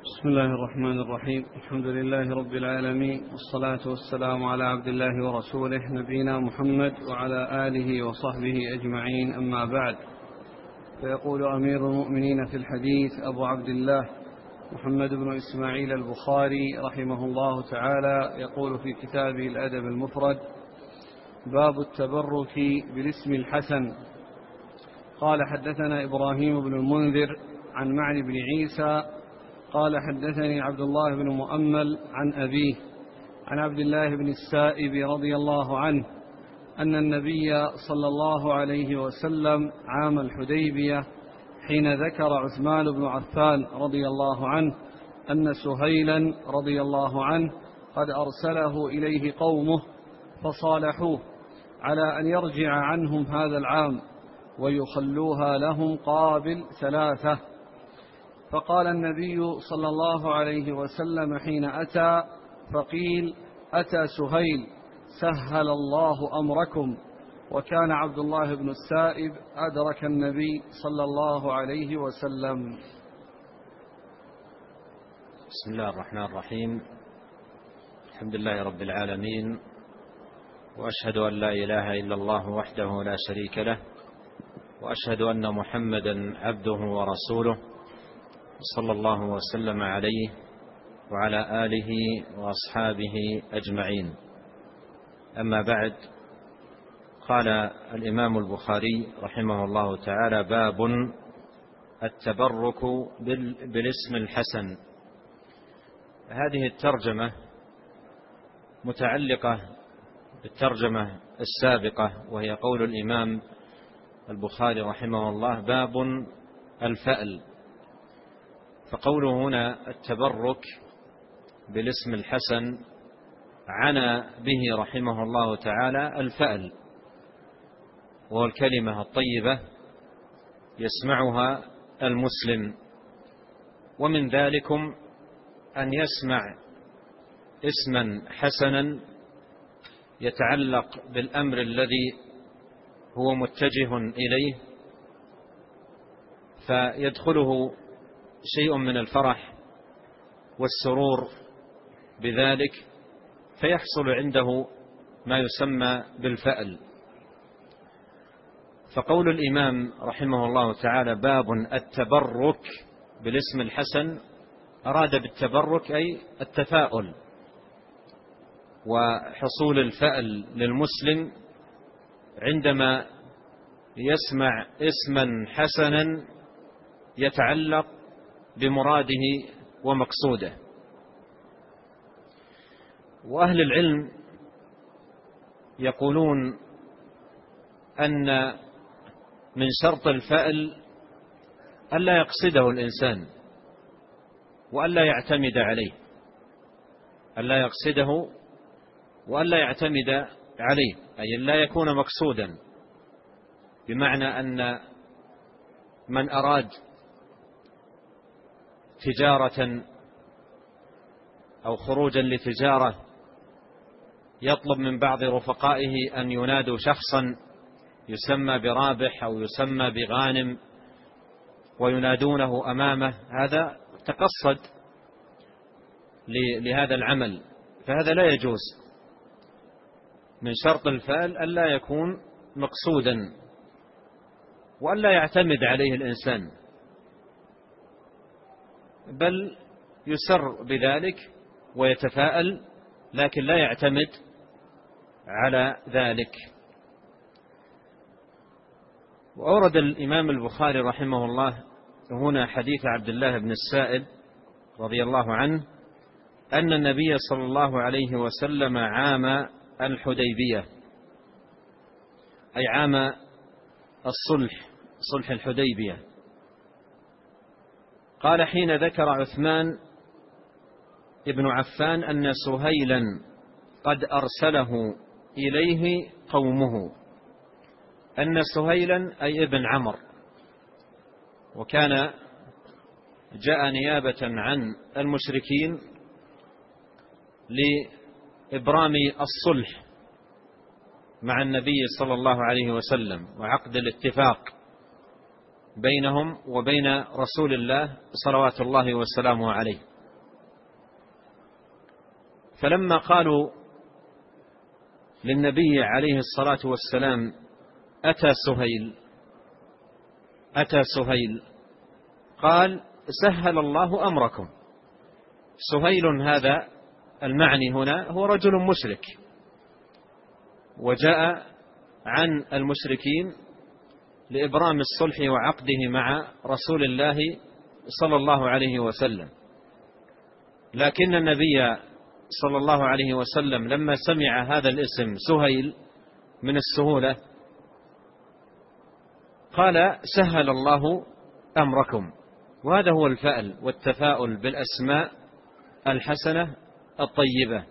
بسم الله الرحمن الرحيم. الحمد لله رب العالمين، والصلاة والسلام على عبد الله ورسوله نبينا محمد وعلى آله وصحبه أجمعين، أما بعد. فيقول أمير المؤمنين في الحديث أبو عبد الله محمد بن إسماعيل البخاري رحمه الله تعالى، يقول في كتابه الأدب المفرد: باب التبرك بالاسم الحسن. قال: حدثنا إبراهيم بن المنذر عن معن بن عيسى قال: حدثني عبد الله بن مؤمل عن أبيه عن عبد الله بن السائب رضي الله عنه أن النبي صلى الله عليه وسلم عام الحديبية حين ذكر عثمان بن عفان رضي الله عنه أن سهيلا رضي الله عنه قد أرسله إليه قومه فصالحوه على أن يرجع عنهم هذا العام ويخلوها لهم قابل 3. فقال النبي صلى الله عليه وسلم حين أتى فقيل: أتى سهيل سهل الله أمركم. وكان عبد الله بن السائب أدرك النبي صلى الله عليه وسلم. بسم الله الرحمن الرحيم. الحمد لله رب العالمين، وأشهد أن لا إله إلا الله وحده لا شريك له، وأشهد أن محمدا عبده ورسوله، صلى الله وسلم عليه وعلى آله وأصحابه أجمعين. أما بعد، قال الإمام البخاري رحمه الله تعالى: باب التبرك بالاسم الحسن. هذه الترجمة متعلقة بالترجمة السابقة، وهي قول الإمام البخاري رحمه الله: باب الفأل. فقوله هنا التبرك بالاسم الحسن عنى به رحمه الله تعالى الفأل، وهو الكلمة الطيبة يسمعها المسلم، ومن ذلكم أن يسمع اسما حسنا يتعلق بالأمر الذي هو متجه إليه، فيدخله شيء من الفرح والسرور بذلك، فيحصل عنده ما يسمى بالفأل. فقول الإمام رحمه الله تعالى: باب التبرك بالاسم الحسن، أراد بالتبرك أي التفاؤل وحصول الفأل للمسلم عندما يسمع اسما حسنا يتعلق بمراده ومقصوده. وأهل العلم يقولون أن من شرط الفأل ألا يقصده الإنسان وألا يعتمد عليه، ألا يقصده وألا يعتمد عليه، أي لا يكون مقصودا، بمعنى أن من أراد تجارة أو خروجا لتجارة يطلب من بعض رفقائه أن ينادوا شخصا يسمى برابح أو يسمى بغانم وينادونه أمامه، هذا تقصد لهذا العمل، فهذا لا يجوز. من شرط الفأل ألا يكون مقصودا وألا يعتمد عليه الإنسان، بل يسر بذلك ويتفاءل، لكن لا يعتمد على ذلك. وأورد الإمام البخاري رحمه الله هنا حديث عبد الله بن السائب رضي الله عنه أن النبي صلى الله عليه وسلم عام الحديبية، أي عام الصلح، صلح الحديبية، قال: حين ذكر عثمان ابن عفان أن سهيلا قد أرسله إليه قومه. أن سهيلا أي ابن عمر، وكان جاء نيابة عن المشركين لإبرام الصلح مع النبي صلى الله عليه وسلم وعقد الاتفاق بينهم وبين رسول الله صلوات الله وسلامه عليه. فلما قالوا للنبي عليه الصلاة والسلام أتى سهيل قال سهل الله أمركم. سهيل هذا المعني هنا هو رجل مشرك، وجاء عن المشركين لإبرام الصلح وعقده مع رسول الله صلى الله عليه وسلم، لكن النبي صلى الله عليه وسلم لما سمع هذا الاسم سهيل من السهولة قال سهل الله أمركم. وهذا هو الفأل والتفاؤل بالأسماء الحسنة الطيبة.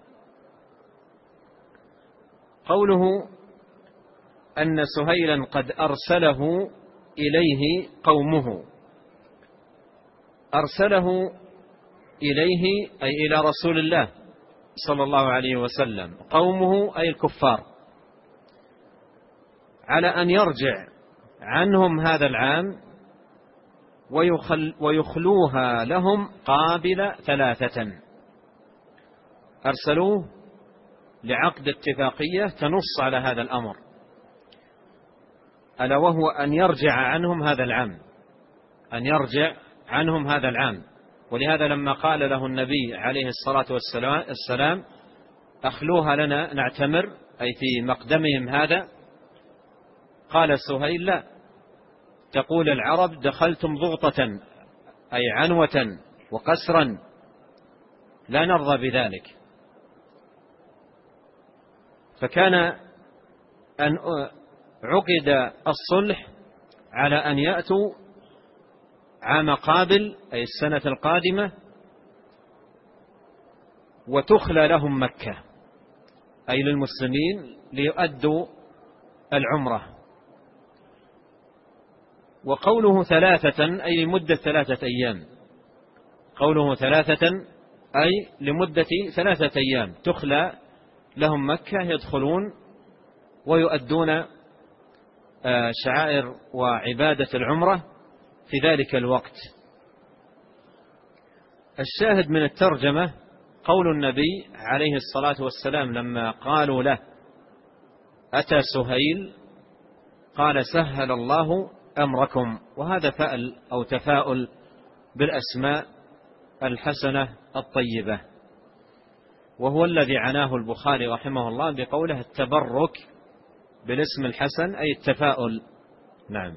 قوله أن سهيلا قد أرسله إليه قومه، أرسله إليه أي إلى رسول الله صلى الله عليه وسلم، قومه أي الكفار، على أن يرجع عنهم هذا العام ويخلوها لهم قابل 3. أرسلوه لعقد اتفاقية تنص على هذا الأمر، ألا وهو أن يرجع عنهم هذا العام. ولهذا لما قال له النبي عليه الصلاة والسلام أخلوها لنا نعتمر، أي في مقدمهم هذا، قال سهيل لا، تقول العرب دخلتم ضغطة أي عنوة وقسرا، لا نرضى بذلك. فكان أن عقد الصلح على أن يأتوا عام قابل أي السنة القادمة وتخلى لهم مكة أي للمسلمين ليؤدوا العمرة. وقوله 3 أي لمدة 3 أيام، قوله 3 أي لمدة 3 أيام تخلى لهم مكة، يدخلون ويؤدون شعائر وعبادة العمرة في ذلك الوقت. الشاهد من الترجمة قول النبي عليه الصلاة والسلام لما قالوا له أتى سهيل قال سهل الله أمركم. وهذا فأل أو تفاؤل بالأسماء الحسنة الطيبة، وهو الذي عناه البخاري رحمه الله بقوله التبرك بالاسم الحسن أي التفاؤل. نعم.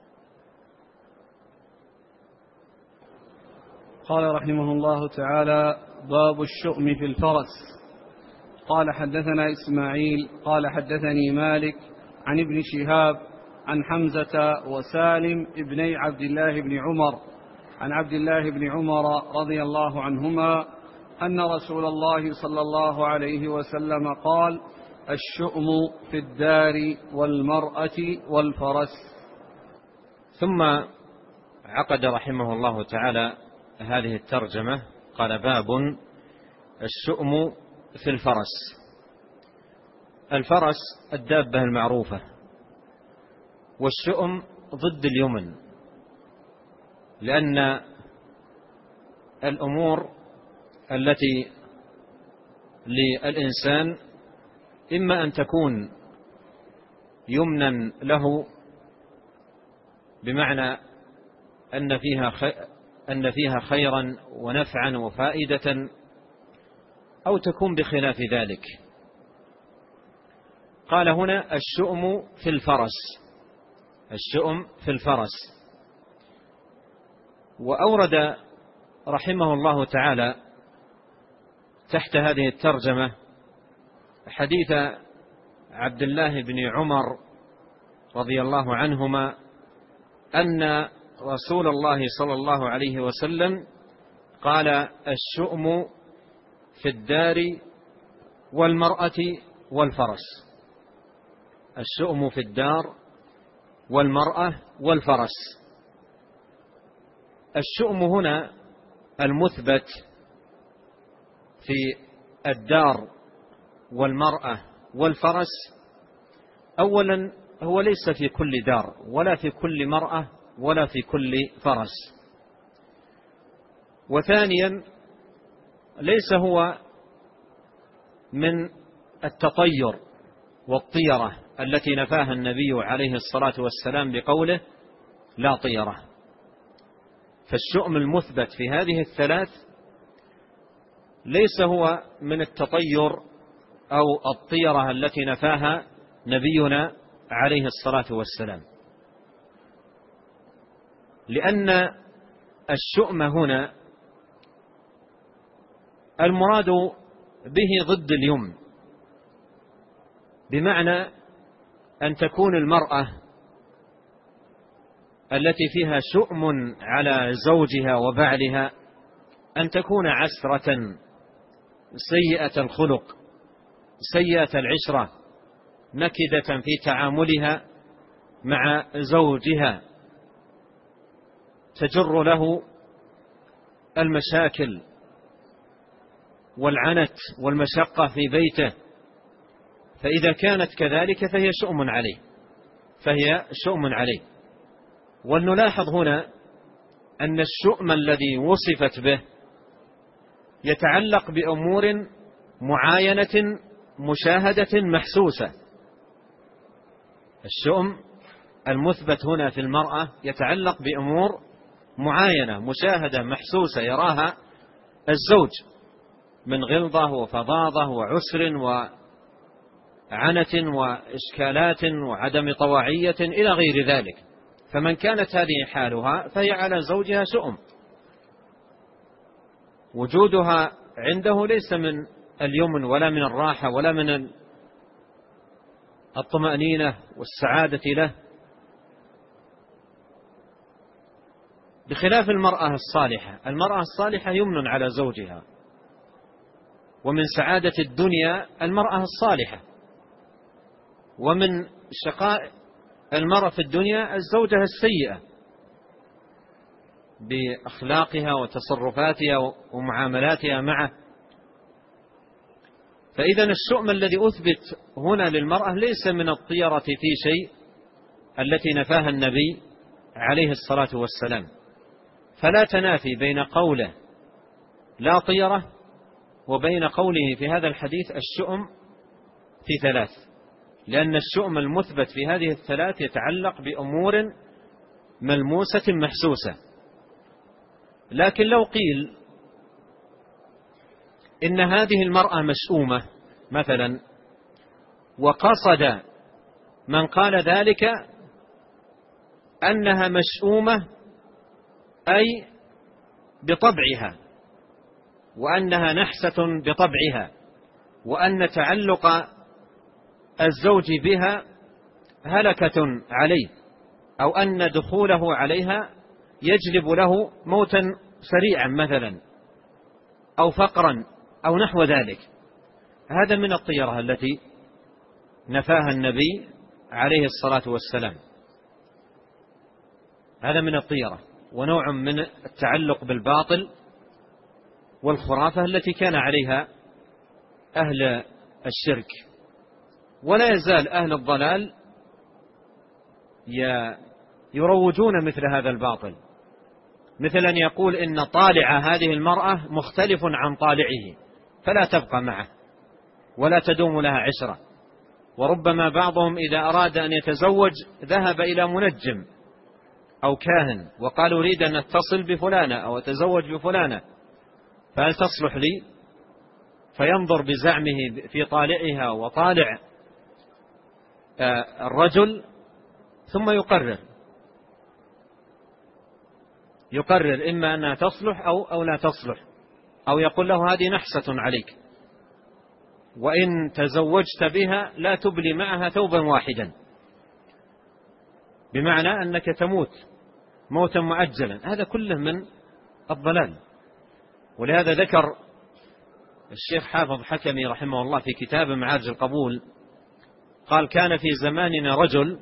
قال رحمه الله تعالى باب الشؤم في الفرس. قال حدثنا إسماعيل قال حدثني مالك عن ابن شهاب عن حمزة وسالم ابني عبد الله بن عمر عن عبد الله بن عمر رضي الله عنهما أن رسول الله صلى الله عليه وسلم قال الشؤم في الدار والمرأة والفرس. ثم عقد رحمه الله تعالى هذه الترجمة قال باب الشؤم في الفرس. الفرس الدابة المعروفة، والشؤم ضد اليمن، لأن الأمور التي للإنسان إما أن تكون يمنا له بمعنى أن فيها خيرا ونفعا وفائدة، أو تكون بخلاف ذلك. قال هنا الشؤم في الفرس، الشؤم في الفرس. وأورد رحمه الله تعالى تحت هذه الترجمة حديث عبد الله بن عمر رضي الله عنهما أن رسول الله صلى الله عليه وسلم قال الشؤم في الدار والمرأة والفرس. الشؤم في الدار والمرأة والفرس. الشؤم هنا المثبت في الدار والمرأة والفرس أولا هو ليس في كل دار ولا في كل مرأة ولا في كل فرس. وثانيا ليس هو من التطير والطيرة التي نفاها النبي عليه الصلاة والسلام بقوله لا طيرة. فالشؤم المثبت في هذه الثلاث ليس هو من التطير أو الطيرة التي نفاها نبينا عليه الصلاة والسلام، لأن الشؤم هنا المراد به ضد اليمن، بمعنى أن تكون المرأة التي فيها شؤم على زوجها وبعلها أن تكون عسرة سيئة الخلق سيئة العشرة نكدة في تعاملها مع زوجها، تجر له المشاكل والعنت والمشقة في بيته. فإذا كانت كذلك فهي شؤم عليه. ولنلاحظ هنا أن الشؤم الذي وصفت به يتعلق بأمور معاينة مشاهدة محسوسة. الشؤم المثبت هنا في المرأة يتعلق بأمور معاينة مشاهدة محسوسة يراها الزوج من غلظة وفظاظة وعسر وعنة وإشكالات وعدم طواعية إلى غير ذلك. فمن كانت هذه حالها فهي على زوجها شؤم، وجودها عنده ليس من اليمن ولا من الراحة ولا من الطمأنينة والسعادة له، بخلاف المرأة الصالحة. المرأة الصالحة يمن على زوجها، ومن سعادة الدنيا المرأة الصالحة، ومن شقاء المرأة في الدنيا الزوجة السيئة بأخلاقها وتصرفاتها ومعاملاتها معه. فإذا الشؤم الذي أثبت هنا للمرأة ليس من الطيرة في شيء التي نفاها النبي عليه الصلاة والسلام. فلا تنافي بين قوله لا طيرة وبين قوله في هذا الحديث الشؤم في ثلاث، لأن الشؤم المثبت في هذه الثلاث يتعلق بأمور ملموسة محسوسة. لكن لو قيل إن هذه المرأة مشؤومة مثلا، وقصد من قال ذلك أنها مشؤومة أي بطبعها، وأنها نحسة بطبعها، وأن تعلق الزوج بها هلكة عليه، أو أن دخوله عليها يجلب له موتا سريعا مثلا أو فقرا أو نحو ذلك. هذا من الطيرة التي نفاها النبي عليه الصلاة والسلام. هذا من الطيرة ونوع من التعلق بالباطل والخرافة التي كان عليها أهل الشرك. ولا يزال أهل الضلال يروجون مثل هذا الباطل، مثل أن يقول إن طالع هذه المرأة مختلف عن طالعه فلا تبقى معه ولا تدوم لها عشرة. وربما بعضهم إذا أراد أن يتزوج ذهب إلى منجم أو كاهن وقال أريد أن أتصل بفلانة أو أتزوج بفلانة فهل تصلح لي؟ فينظر بزعمه في طالعها وطالع الرجل ثم يقرر إما أنها تصلح أو لا تصلح، أو يقول له هذه نحسة عليك، وإن تزوجت بها لا تبلي معها ثوبا واحدا، بمعنى أنك تموت موتا مؤجلا. هذا كله من الضلال. ولهذا ذكر الشيخ حافظ حكمي رحمه الله في كتاب معارج القبول، قال كان في زماننا رجل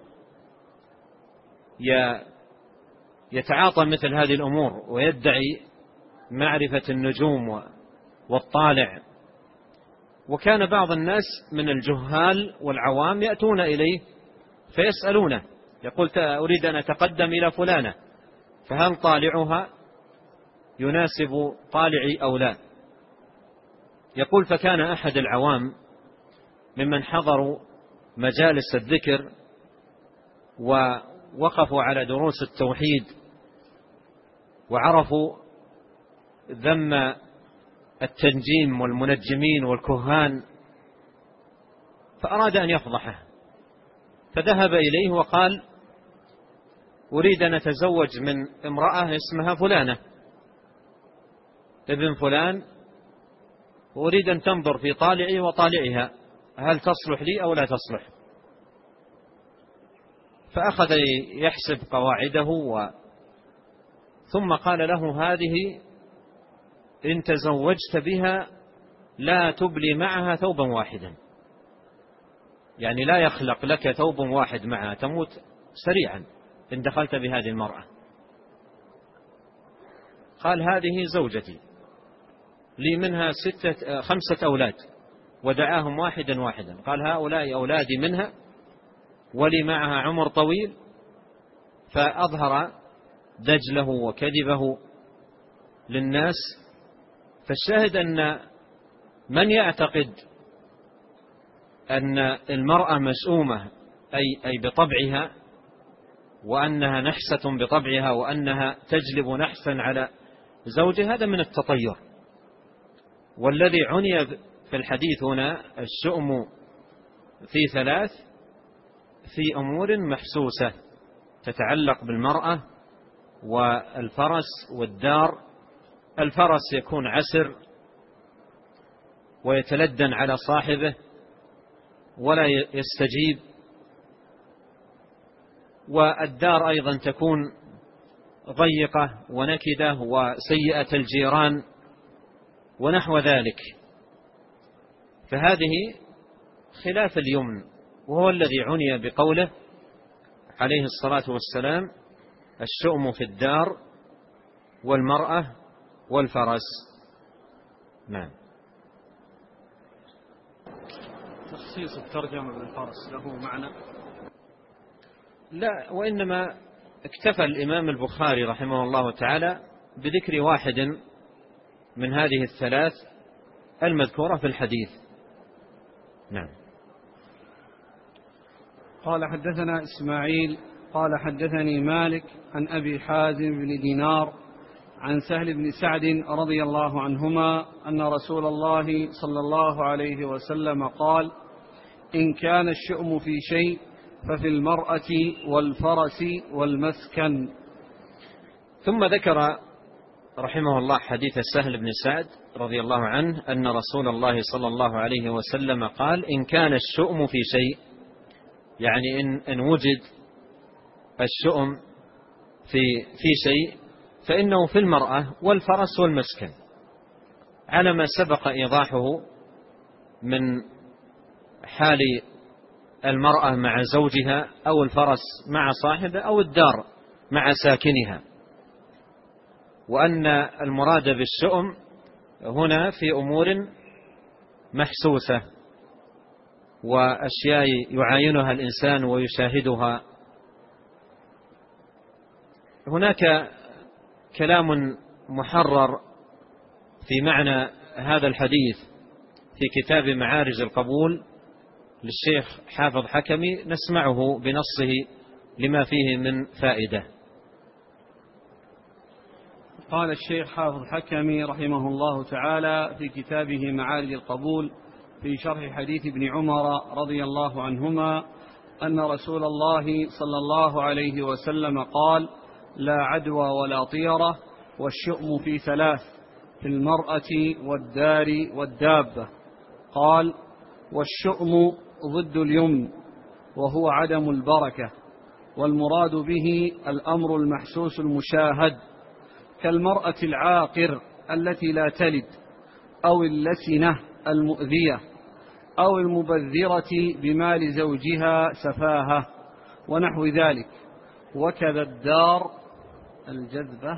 يتعاطى مثل هذه الأمور ويدعي معرفة النجوم والطالع، وكان بعض الناس من الجهال والعوام يأتون إليه فيسألونه، يقول أريد أن أتقدم إلى فلانة فهل طالعها يناسب طالعي أو لا؟ يقول: فكان أحد العوام ممن حضروا مجالس الذكر ووقفوا على دروس التوحيد وعرفوا ذم التنجيم والمنجمين والكهان، فأراد أن يفضحه، فذهب إليه وقال: أريد أن أتزوج من امرأة اسمها فلانة ابن فلان، وأريد أن تنظر في طالعي وطالعها هل تصلح لي أو لا تصلح. فأخذ يحسب قواعده ثم قال له: هذه إن تزوجت بها لا تبلي معها ثوبا واحدا، يعني لا يخلق لك ثوب واحد معها، تموت سريعا إن دخلت بهذه المرأة. قال: هذه زوجتي لي منها 5 أولاد، ودعاهم واحدا واحدا، قال: هؤلاء أولادي منها ولي معها عمر طويل. فأظهر دجله وكذبه للناس. فالشاهد أن من يعتقد أن المرأة مسؤومة أي بطبعها، وأنها نحسة بطبعها، وأنها تجلب نحسا على زوجها، هذا من التطير. والذي عني في الحديث هنا الشؤم في 3 في أمور محسوسة تتعلق بالمرأة والفرس والدار. الفرس يكون عسر ويتلدن على صاحبه ولا يستجيب، والدار أيضا تكون ضيقة ونكدة وسيئة الجيران ونحو ذلك. فهذه خلاف اليمن، وهو الذي عني بقوله عليه الصلاة والسلام: الشؤم في الدار والمرأة والفرس. نعم. تخصيص الترجمة بالفرس له معنى؟ لا، وإنما اكتفى الإمام البخاري رحمه الله تعالى بذكر واحد من هذه ال3 المذكورة في الحديث. نعم. قال: حدثنا إسماعيل قال: حدثني مالك عن أبي حازم بن دينار عن سهل بن سعد رضي الله عنهما أن رسول الله صلى الله عليه وسلم قال: إن كان الشؤم في شيء ففي المرأة والفرس والمسكن. ثم ذكر رحمه الله حديث سهل بن سعد رضي الله عنه أن رسول الله صلى الله عليه وسلم قال: إن كان الشؤم في شيء، يعني إن وجد الشؤم في شيء فإنه في المرأة والفرس والمسكن، على ما سبق إيضاحه من حال المرأة مع زوجها، أو الفرس مع صاحبه، أو الدار مع ساكنها. وأن المراد بالشؤم هنا في أمور محسوسة وأشياء يعاينها الإنسان ويشاهدها. هناك كلام محرر في معنى هذا الحديث في كتاب معارج القبول للشيخ حافظ حكمي، نسمعه بنصه لما فيه من فائدة. قال الشيخ حافظ حكمي رحمه الله تعالى في كتابه معارج القبول في شرح حديث ابن عمر رضي الله عنهما أن رسول الله صلى الله عليه وسلم قال: لا عدوى ولا طيرة، والشؤم في 3: في المرأة والدار والدابة. قال: والشؤم ضد اليمن، وهو عدم البركة، والمراد به الأمر المحسوس المشاهد، كالمرأة العاقر التي لا تلد، أو اللسنة المؤذية، أو المبذرة بمال زوجها سفاهة ونحو ذلك. وكذا الدار الجذبة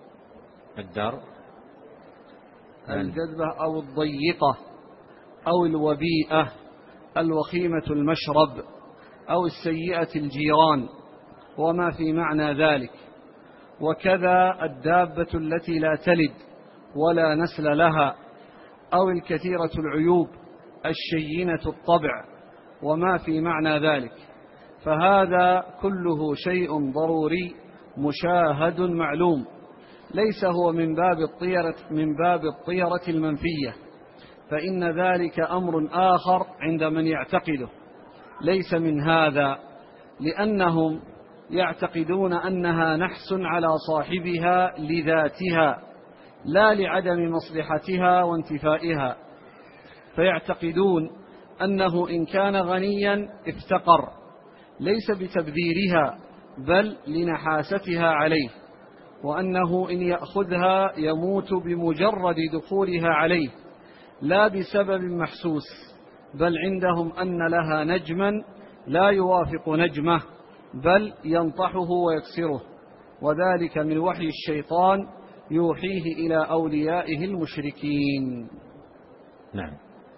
أو الضيقة أو الوبيئة الوخيمة المشرب أو السيئة الجيران وما في معنى ذلك. وكذا الدابة التي لا تلد ولا نسل لها، أو الكثيرة العيوب الشينة الطبع وما في معنى ذلك، فهذا كله شيء ضروري مشاهد معلوم، ليس هو من باب الطيرة المنفية، فإن ذلك أمر آخر عند من يعتقده، ليس من هذا، لأنهم يعتقدون أنها نحس على صاحبها لذاتها لا لعدم مصلحتها وانتفائها، فيعتقدون أنه إن كان غنيا افتقر، ليس بتبذيرها بل لنحاستها عليه، وأنه إن يأخذها يموت بمجرد دخولها عليه لا بسبب محسوس، بل عندهم أن لها نجما لا يوافق نجمه بل ينطحه ويكسره، وذلك من وحي الشيطان يوحيه إلى أوليائه المشركين. نعم.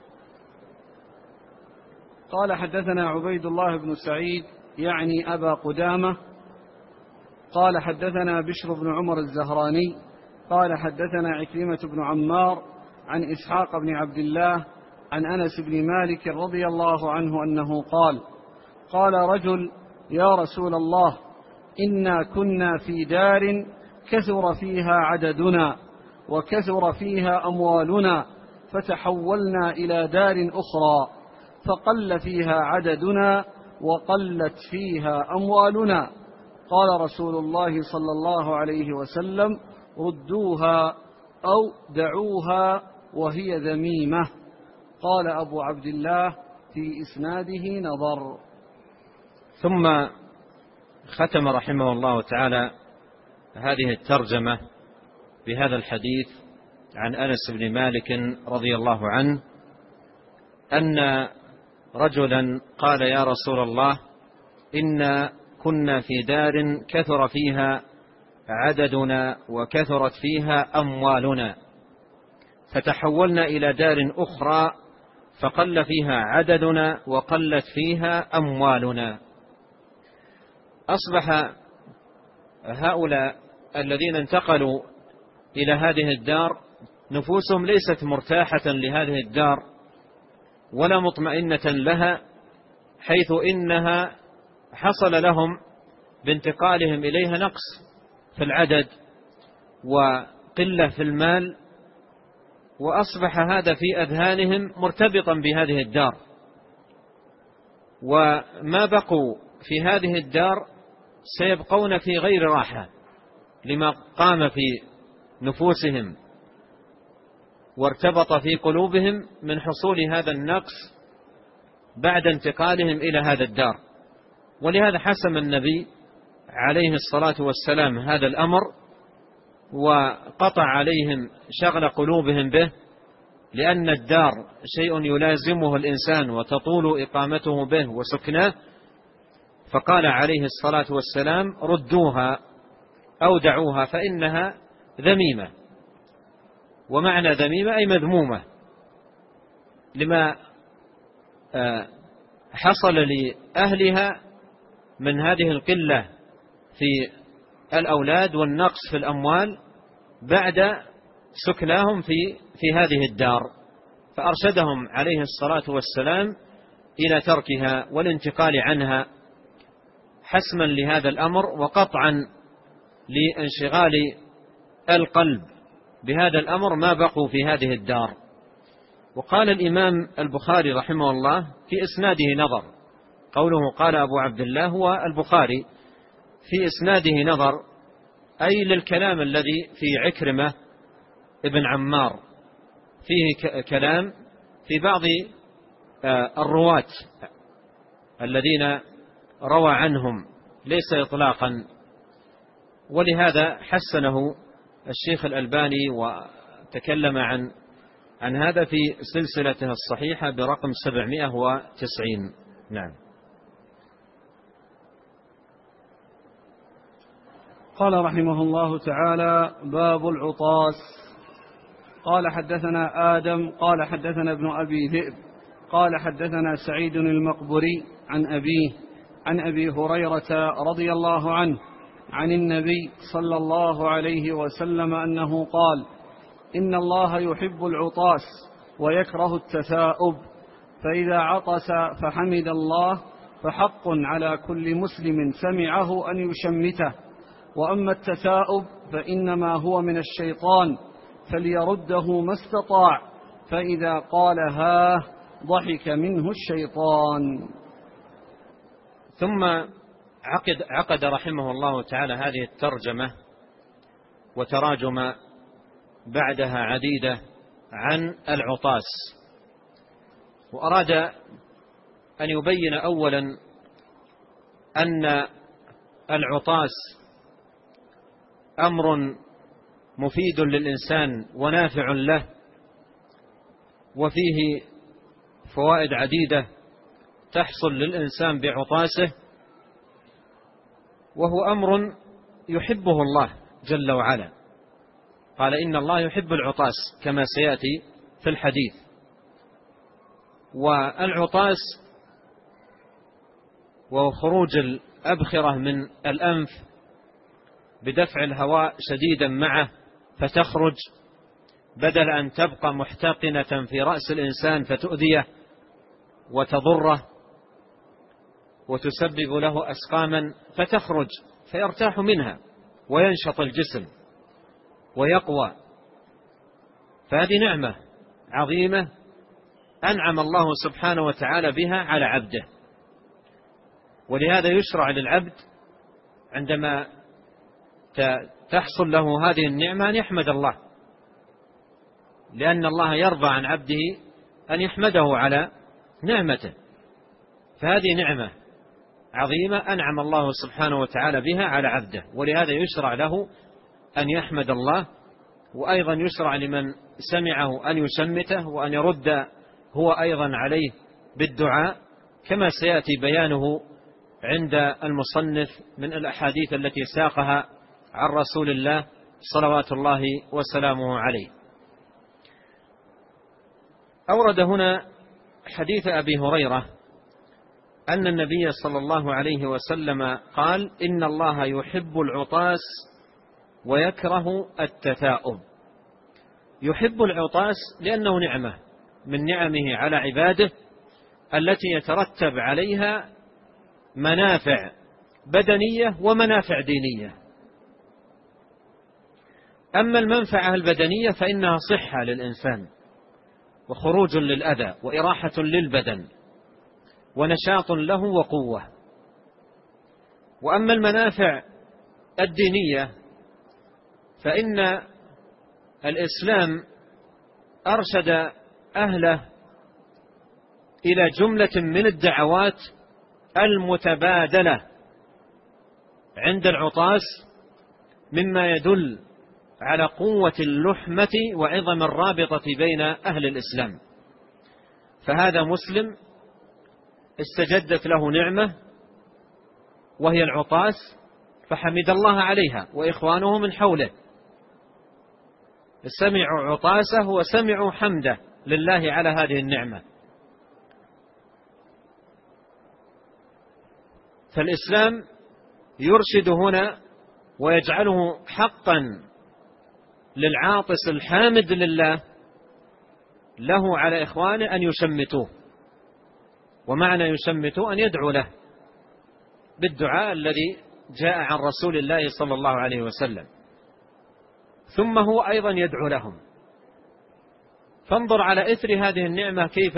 قال حدثنا عبيد الله بن سعيد يعني أبا قدامة قال حدثنا بشر بن عمر الزهراني قال حدثنا عكرمة بن عمار عن إسحاق بن عبد الله عن أنس بن مالك رضي الله عنه أنه قال: قال رجل: يا رسول الله، إنا كنا في دار كثر فيها عددنا وكثر فيها أموالنا، فتحولنا إلى دار أخرى فقل فيها عددنا وقلت فيها أموالنا. قال رسول الله صلى الله عليه وسلم: ردوها أو دعوها وهي ذميمة. قال أبو عبد الله: في إسناده نظر. ثم ختم رحمه الله تعالى هذه الترجمة بهذا الحديث عن أنس بن مالك رضي الله عنه أن رجلا قال: يا رسول الله، إنا كنا في دار كثر فيها عددنا وكثرت فيها أموالنا، فتحولنا إلى دار أخرى فقل فيها عددنا وقلت فيها أموالنا. أصبح هؤلاء الذين انتقلوا إلى هذه الدار نفوسهم ليست مرتاحة لهذه الدار ولا مطمئنة لها، حيث إنها حصل لهم بانتقالهم إليها نقص في العدد وقلة في المال، وأصبح هذا في أذهانهم مرتبطا بهذه الدار، وما بقوا في هذه الدار سيبقون في غير راحة لما قام في نفوسهم وارتبط في قلوبهم من حصول هذا النقص بعد انتقالهم إلى هذا الدار. ولهذا حسم النبي عليه الصلاة والسلام هذا الأمر وقطع عليهم شغل قلوبهم به، لأن الدار شيء يلازمه الإنسان وتطول إقامته به وسكنه، فقال عليه الصلاة والسلام: ردوها أو دعوها فإنها ذميمة. ومعنى ذميمة أي مذمومة لما حصل لأهلها من هذه القلة في الأولاد والنقص في الأموال بعد سكناهم في هذه الدار، فأرشدهم عليه الصلاة والسلام إلى تركها والانتقال عنها حسما لهذا الأمر وقطعا لانشغال القلب بهذا الأمر ما بقوا في هذه الدار. وقال الإمام البخاري رحمه الله: في إسناده نظر. قوله قال أبو عبد الله هو البخاري، في إسناده نظر أي للكلام الذي في عكرمة ابن عمار، فيه كلام في بعض الرواة الذين روى عنهم ليس إطلاقا، ولهذا حسنه الشيخ الألباني وتكلم عن هذا في سلسلته الصحيحة برقم 790. نعم. قال رحمه الله تعالى: باب العطاس. قال حدثنا آدم قال حدثنا ابن أبي ذئب قال حدثنا سعيد المقبري عن أبيه عن أبي هريرة رضي الله عنه عن النبي صلى الله عليه وسلم أنه قال: إن الله يحب العطاس ويكره التثاؤب، فإذا عطس فحمد الله فحق على كل مسلم سمعه أن يشمته، وأما التثاؤب فإنما هو من الشيطان فليرده ما استطاع، فإذا قال هاه ضحك منه الشيطان. ثم عقد رحمه الله تعالى هذه الترجمة وتراجم بعدها عديدة عن العطاس، وأراد أن يبين أولا أن العطاس أمر مفيد للإنسان ونافع له، وفيه فوائد عديدة تحصل للإنسان بعطاسه، وهو أمر يحبه الله جل وعلا. قال إن الله يحب العطاس كما سيأتي في الحديث. والعطاس وهو خروج الأبخرة من الأنف بدفع الهواء شديدا معه فتخرج، بدل أن تبقى محتقنة في رأس الإنسان فتؤذيه وتضره وتسبب له أسقاما، فتخرج فيرتاح منها وينشط الجسم ويقوى. فهذه نعمة عظيمة أنعم الله سبحانه وتعالى بها على عبده، ولهذا يشرع للعبد عندما تحصل له هذه النعمة أن يحمد الله، لأن الله يرضى عن عبده أن يحمده على نعمته. فهذه نعمة عظيمة أنعم الله سبحانه وتعالى بها على عبده، ولهذا يشرع له أن يحمد الله، وأيضا يشرع لمن سمعه أن يشمته وأن يرد هو أيضا عليه بالدعاء، كما سيأتي بيانه عند المصنف من الأحاديث التي ساقها عن رسول الله صلوات الله وسلامه عليه. أورد هنا حديث أبي هريرة أن النبي صلى الله عليه وسلم قال إن الله يحب العطاس ويكره التثاؤب. يحب العطاس لأنه نعمة من نعمه على عباده التي يترتب عليها منافع بدنية ومنافع دينية. أما المنفعة البدنية فإنها صحة للإنسان وخروج للأذى وإراحة للبدن ونشاط له وقوة. وأما المنافع الدينية فإن الإسلام أرشد أهله إلى جملة من الدعوات المتبادلة عند العطاس، مما يدل على قوة اللحمة وعظم الرابطة بين أهل الإسلام. فهذا مسلم استجدت له نعمة وهي العطاس فحمد الله عليها، وإخوانه من حوله سمعوا عطاسه وسمعوا حمده لله على هذه النعمة. فالإسلام يرشد هنا ويجعله حقا للعاطس الحامد لله له على إخوانه أن يشمتوه، ومعنى يشمتوه أن يدعو له بالدعاء الذي جاء عن رسول الله صلى الله عليه وسلم، ثم هو أيضا يدعو لهم. فانظر على إثر هذه النعمة كيف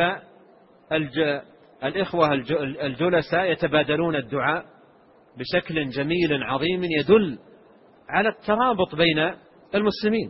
الإخوة الجلساء يتبادلون الدعاء بشكل جميل عظيم يدل على الترابط بين المسلمين.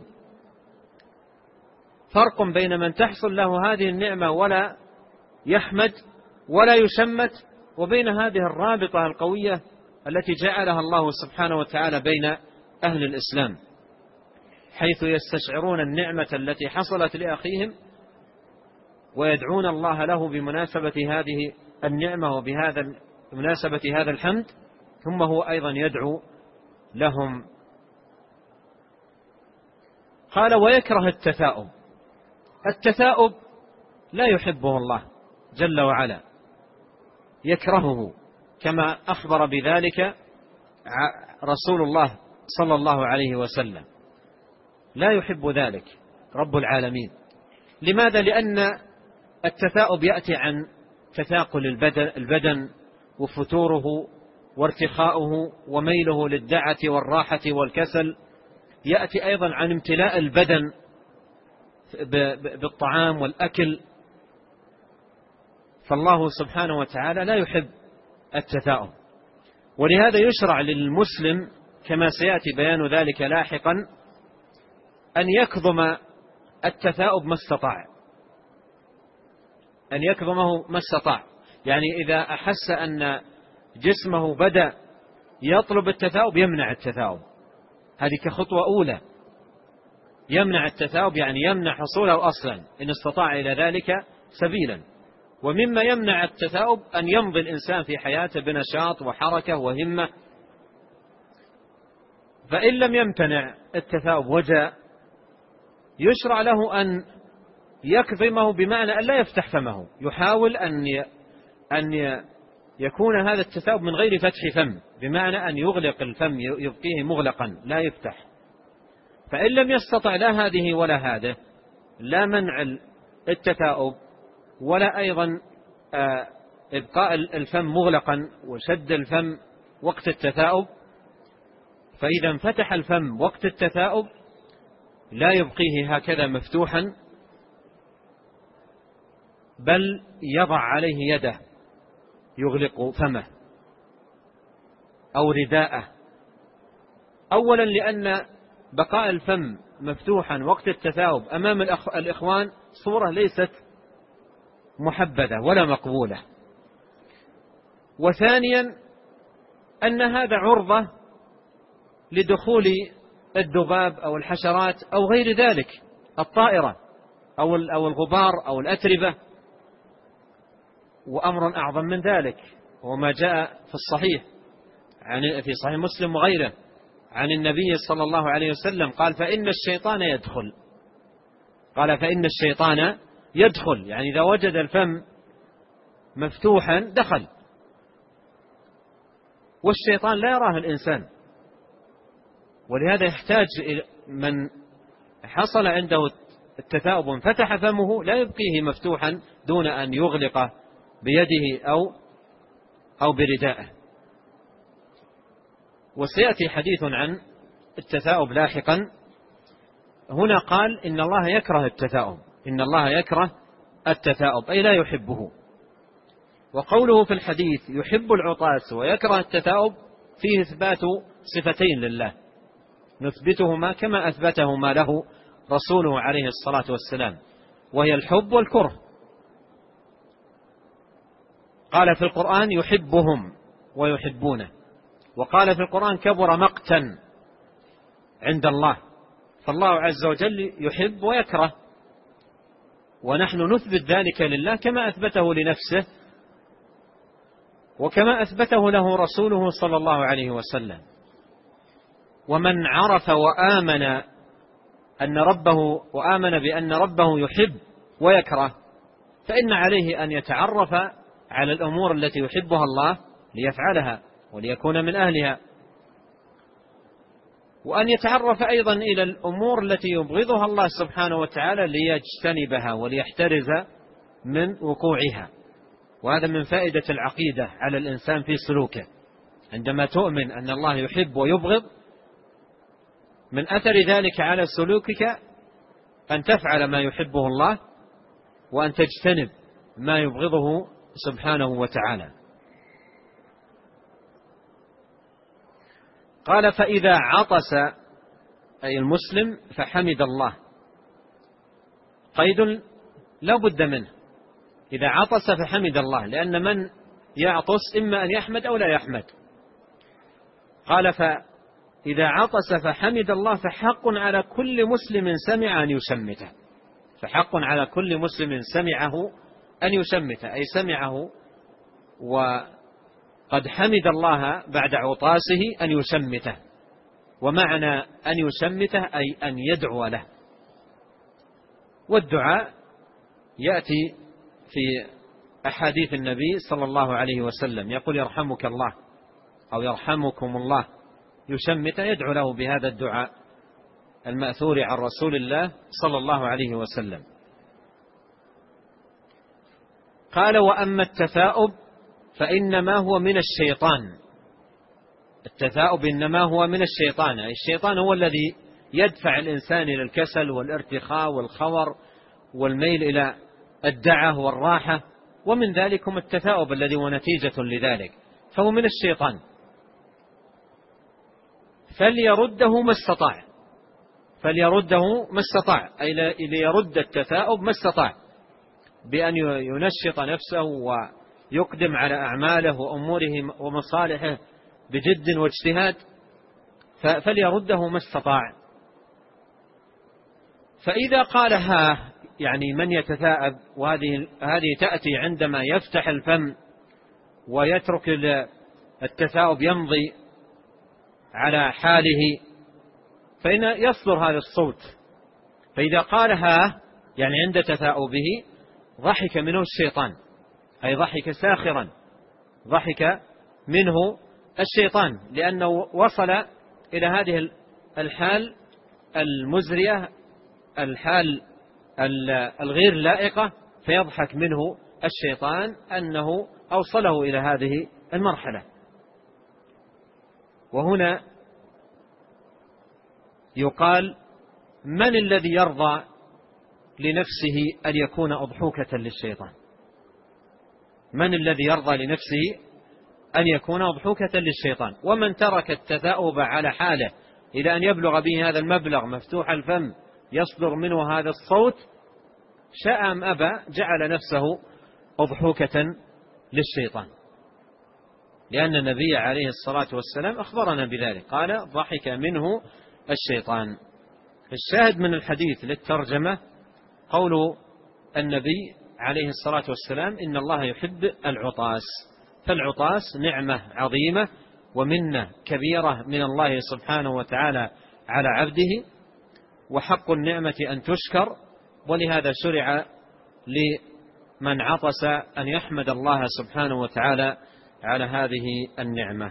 فرق بين من تحصل له هذه النعمة ولا يحمد ولا يشمت، وبين هذه الرابطة القوية التي جعلها الله سبحانه وتعالى بين أهل الإسلام، حيث يستشعرون النعمة التي حصلت لأخيهم ويدعون الله له بمناسبة هذه النعمة وبمناسبة هذا الحمد، ثم هو أيضا يدعو لهم. قال ويكره التثاؤب. التثاؤب لا يحبه الله جل وعلا، يكرهه كما أخبر بذلك رسول الله صلى الله عليه وسلم، لا يحب ذلك رب العالمين. لماذا؟ لأن التثاؤب يأتي عن تثاقل البدن وفتوره وارتخاؤه وميله للدعة والراحة والكسل، يأتي أيضا عن امتلاء البدن بالطعام والأكل. فالله سبحانه وتعالى لا يحب التثاؤب، ولهذا يشرع للمسلم كما سيأتي بيان ذلك لاحقا أن يكظم التثاؤب ما استطاع، أن يكظمه ما استطاع. يعني إذا أحس أن جسمه بدأ يطلب التثاؤب يمنع التثاؤب، هذه كخطوة أولى. يمنع التثاؤب يعني يمنع حصوله أصلا إن استطاع إلى ذلك سبيلا. ومما يمنع التثاؤب أن يمضي الإنسان في حياته بنشاط وحركة وهمة. فإن لم يمتنع التثاؤب وجاء، يشرع له أن يكظمه، بمعنى أن لا يفتح فمه، يحاول أن يكون هذا التثاؤب من غير فتح فم، بمعنى أن يغلق الفم، يبقيه مغلقا لا يفتح. فإن لم يستطع لا هذه ولا هذا، لا منع التثاؤب ولا أيضا إبقاء الفم مغلقا وشد الفم وقت التثاؤب، فإذا انفتح الفم وقت التثاؤب لا يبقيه هكذا مفتوحا، بل يضع عليه يده يغلق فمه أو رداءه. أولا لأن بقاء الفم مفتوحا وقت التثاؤب أمام الإخوان صورة ليست محبذة ولا مقبولة. وثانيا أن هذا عرضة لدخول الذباب أو الحشرات أو غير ذلك، الطائرة أو الغبار أو الأتربة. وأمر أعظم من ذلك وما جاء في الصحيح في صحيح مسلم وغيره عن النبي صلى الله عليه وسلم قال: فإن الشيطان يدخل. قال: فإن الشيطان يدخل، يعني إذا وجد الفم مفتوحا دخل. والشيطان لا يراه الإنسان، ولهذا يحتاج من حصل عنده التثاؤب وانفتح فمه لا يبقيه مفتوحا دون أن يغلق بيده أو بردائه. وسيأتي حديث عن التثاؤب لاحقا. هنا قال: إن الله يكره التثاؤب، إن الله يكره التثاؤب أي لا يحبه. وقوله في الحديث يحب العطاس ويكره التثاؤب فيه إثبات صفتين لله نثبتهما كما أثبتهما له رسوله عليه الصلاة والسلام، وهي الحب والكره. قال في القرآن يحبهم ويحبونه، وقال في القرآن كبر مقتا عند الله. فالله عز وجل يحب ويكره، ونحن نثبت ذلك لله كما أثبته لنفسه وكما أثبته له رسوله صلى الله عليه وسلم. ومن عرف وآمن بأن ربه يحب ويكره، فإن عليه أن يتعرف على الأمور التي يحبها الله ليفعلها وليكون من أهلها، وأن يتعرف أيضا إلى الأمور التي يبغضها الله سبحانه وتعالى ليجتنبها وليحترز من وقوعها. وهذا من فائدة العقيدة على الإنسان في سلوكه. عندما تؤمن أن الله يحب ويبغض، من أثر ذلك على سلوكك أن تفعل ما يحبه الله وأن تجتنب ما يبغضه سبحانه وتعالى. قال: فإذا عطس أي المسلم فحمد الله، قيد لا بد منه. إذا عطس فحمد الله، لأن من يعطس إما أن يحمد أو لا يحمد. قال: فإذا عطس فحمد الله فحق على كل مسلم سمع أن يشمته. فحق على كل مسلم سمعه أن يشمته، أي سمعه وقد حمد الله بعد عطاسه أن يشمته. ومعنى أن يشمته أي أن يدعو له. والدعاء يأتي في أحاديث النبي صلى الله عليه وسلم، يقول: يرحمك الله أو يرحمكم الله، يشمت يدعو له بهذا الدعاء المأثور عن رسول الله صلى الله عليه وسلم. قال: وأما التثاؤب فإنما هو من الشيطان. التثاؤب إنما هو من الشيطان، أي الشيطان هو الذي يدفع الإنسان إلى الكسل والارتخاء والخور والميل إلى الدعة والراحة، ومن ذلكم التثاؤب الذي هو نتيجة لذلك، فهو من الشيطان. فليرده ما استطاع، فليرده ما استطاع، أي ليرد التثاؤب ما استطاع، بأن ينشط نفسه ويقدم على أعماله وأموره ومصالحه بجد واجتهاد، فليرده ما استطاع. فإذا قال ها، يعني من يتثاءب، وهذه تأتي عندما يفتح الفم ويترك التثاؤب يمضي على حاله، فإن يصدر هذا الصوت. فإذا قال ها، يعني عند تثاؤبه، ضحك منه الشيطان، أي ضحك ساخرا، ضحك منه الشيطان، لأنه وصل إلى هذه الحال المزرية، الحال الغير لائقة، فيضحك منه الشيطان أنه أوصله إلى هذه المرحلة. وهنا يقال: من الذي يرضى لنفسه أن يكون أضحوكة للشيطان؟ من الذي يرضى لنفسه أن يكون أضحوكة للشيطان؟ ومن ترك التثاؤب على حاله إلى أن يبلغ به هذا المبلغ مفتوح الفم يصدر منه هذا الصوت، شاء أم أبى جعل نفسه أضحوكة للشيطان، لأن النبي عليه الصلاة والسلام أخبرنا بذلك، قال: ضحك منه الشيطان. الشاهد من الحديث للترجمة قول النبي عليه الصلاة والسلام: إن الله يحب العطاس. فالعطاس نعمة عظيمة ومنة كبيرة من الله سبحانه وتعالى على عبده، وحق النعمة أن تشكر، ولهذا شرع لمن عطس أن يحمد الله سبحانه وتعالى على هذه النعمة.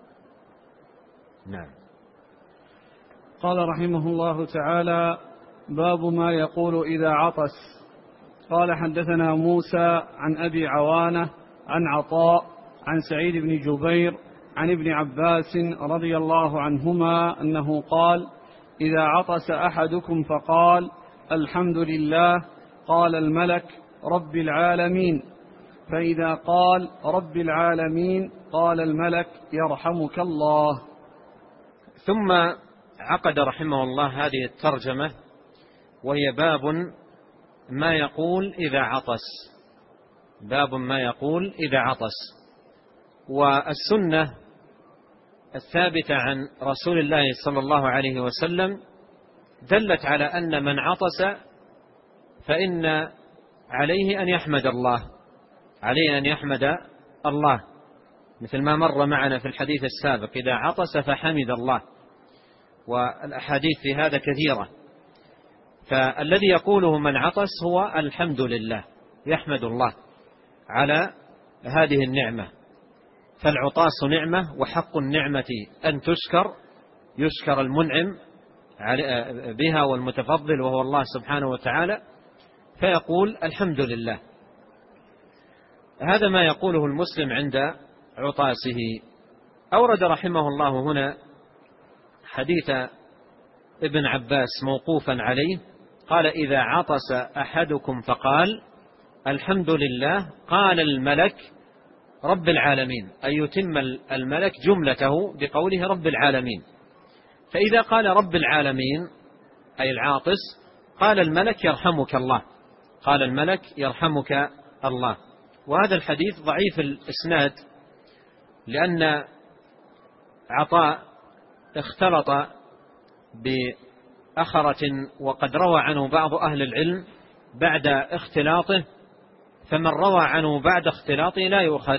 نعم. قال رحمه الله تعالى: باب ما يقول إذا عطس. قال: حدثنا موسى عن أبي عوانة عن عطاء عن سعيد بن جبير عن ابن عباس رضي الله عنهما أنه قال: إذا عطس أحدكم فقال: الحمد لله، قال الملك: رب العالمين. فإذا قال: رب العالمين، قال الملك: يرحمك الله. ثم عقد رحمه الله هذه الترجمة، وهي باب ما يقول إذا عطس. باب ما يقول إذا عطس. والسنة الثابتة عن رسول الله صلى الله عليه وسلم دلت على أن من عطس فإن عليه أن يحمد الله، عليه أن يحمد الله، مثل ما مر معنا في الحديث السابق: إذا عطس فحمد الله. والأحاديث في هذا كثيرة. فالذي يقوله من عطس هو الحمد لله، يحمد الله على هذه النعمة. فالعطاس نعمة، وحق النعمة أن تشكر، يشكر المنعم بها والمتفضل وهو الله سبحانه وتعالى، فيقول الحمد لله. هذا ما يقوله المسلم عند عطاسه. أورد رحمه الله هنا حديث ابن عباس موقوفا عليه، قال: إذا عطس أحدكم فقال: الحمد لله، قال الملك: رب العالمين، أي يتم الملك جملته بقوله رب العالمين. فإذا قال رب العالمين أي العاطس، قال الملك: يرحمك الله، قال الملك: يرحمك الله. وهذا الحديث ضعيف الإسناد، لأن عطاء اختلط بأخرة، وقد روى عنه بعض أهل العلم بعد اختلاطه، فمن روى عنه بعد اختلاطه لا يؤخذ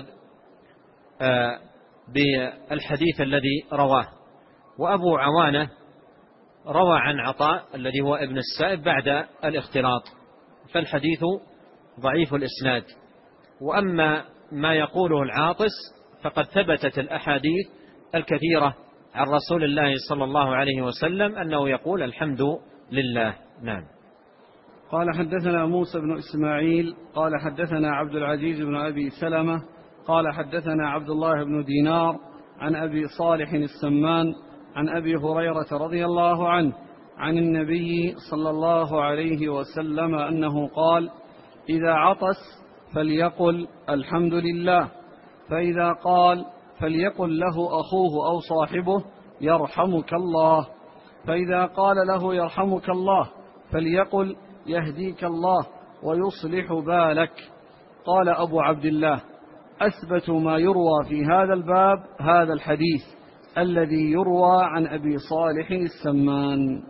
بالحديث الذي رواه. وأبو عوانة روى عن عطاء الذي هو ابن السائب بعد الاختلاط، فالحديث ضعيف الإسناد. وأما ما يقوله العاطس فقد ثبتت الأحاديث الكثيرة عن رسول الله صلى الله عليه وسلم أنه يقول الحمد لله. نعم. قال حدثنا موسى بن إسماعيل قال حدثنا عبد العزيز بن أبي سلمة قال حدثنا عبد الله بن دينار عن أبي صالح السمان عن أبي هريرة رضي الله عنه عن النبي صلى الله عليه وسلم أنه قال: إذا عطس فليقل الحمد لله، فإذا قال فليقل له أخوه أو صاحبه يرحمك الله، فإذا قال له يرحمك الله فليقل يهديك الله ويصلح بالك. قال أبو عبد الله: أثبت ما يروى في هذا الباب هذا الحديث الذي يروى عن أبي صالح السمان.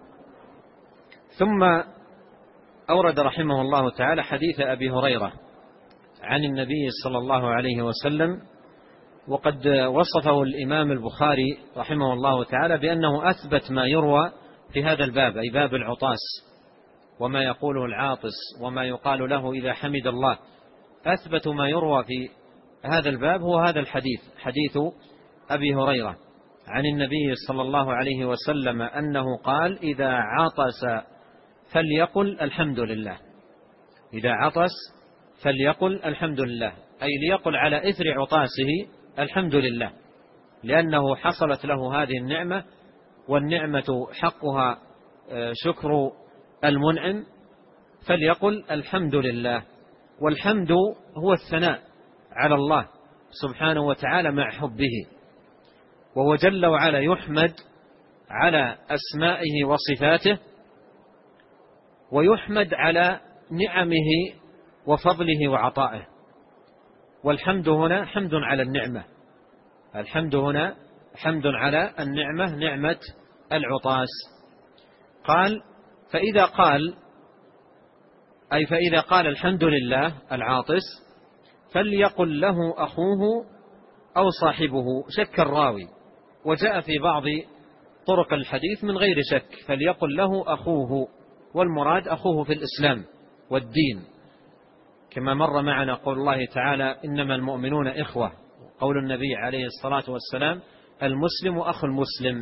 ثم أورد رحمه الله تعالى حديث أبي هريرة عن النبي صلى الله عليه وسلم، وقد وصفه الإمام البخاري رحمه الله تعالى بأنه أثبت ما يروى في هذا الباب، أي باب العطاس وما يقوله العاطس وما يقال له إذا حمد الله. أثبت ما يروى في هذا الباب هو هذا الحديث، حديث أبي هريرة عن النبي صلى الله عليه وسلم أنه قال: إذا عطس فليقل الحمد لله. إذا عطس فليقل الحمد لله، أي ليقل على إثر عطاسه الحمد لله، لأنه حصلت له هذه النعمة، والنعمة حقها شكر المنعم، فليقل الحمد لله. والحمد هو الثناء على الله سبحانه وتعالى مع حبه، وهو جل وعلا يحمد على أسمائه وصفاته، ويحمد على نعمه وفضله وعطائه. والحمد هنا حمد على النعمة، الحمد هنا حمد على النعمة، نعمة العطاس. قال: فإذا قال، أي فإذا قال الحمد لله العاطس فليقل له أخوه أو صاحبه. شك الراوي، وجاء في بعض طرق الحديث من غير شك فليقل له أخوه، والمراد أخوه في الإسلام والدين، كما مر معنا قول الله تعالى: إنما المؤمنون إخوة، قول النبي عليه الصلاة والسلام: المسلم أخو المسلم.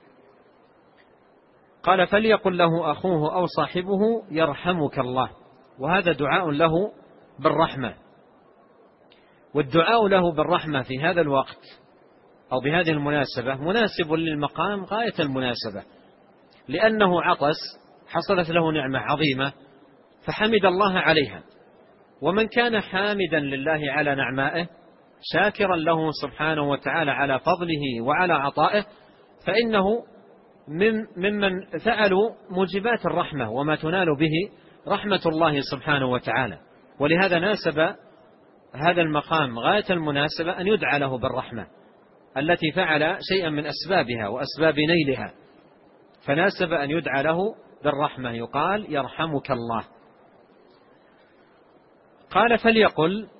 قال: فليقل له أخوه أو صاحبه يرحمك الله، وهذا دعاء له بالرحمة. والدعاء له بالرحمة في هذا الوقت أو بهذه المناسبة مناسب للمقام غاية المناسبة، لأنه عطس، حصلت له نعمة عظيمة فحمد الله عليها، ومن كان حامدا لله على نعمائه شاكرا له سبحانه وتعالى على فضله وعلى عطائه، فإنه ممن فعلوا موجبات الرحمة وما تنال به رحمة الله سبحانه وتعالى. ولهذا ناسب هذا المقام غاية المناسبة أن يدعى له بالرحمة التي فعل شيئا من أسبابها وأسباب نيلها، فناسب أن يدعى له بالرحمة، يقال يرحمك الله. قال: فليقل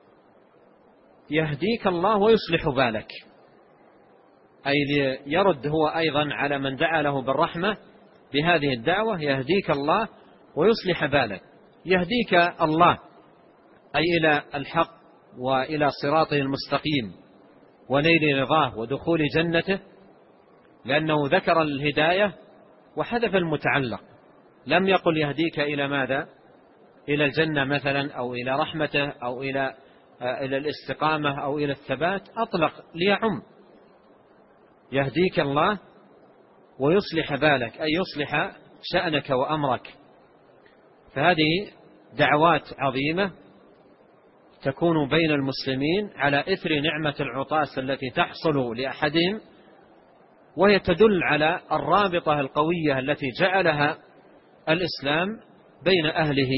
يهديك الله ويصلح بالك، أي يرد هو أيضا على من دعا له بالرحمة بهذه الدعوة: يهديك الله ويصلح بالك. يهديك الله أي إلى الحق وإلى صراطه المستقيم ونيل رضاه ودخول جنته، لأنه ذكر الهداية وحذف المتعلق، لم يقل يهديك إلى ماذا؟ إلى الجنة مثلا، أو إلى رحمته، أو إلى الاستقامة، أو إلى الثبات، أطلق ليعم. يهديك الله ويصلح بالك، أي يصلح شأنك وأمرك. فهذه دعوات عظيمة تكون بين المسلمين على إثر نعمة العطاس التي تحصل لأحدهم، وهي تدل على الرابطة القوية التي جعلها الإسلام بين أهله.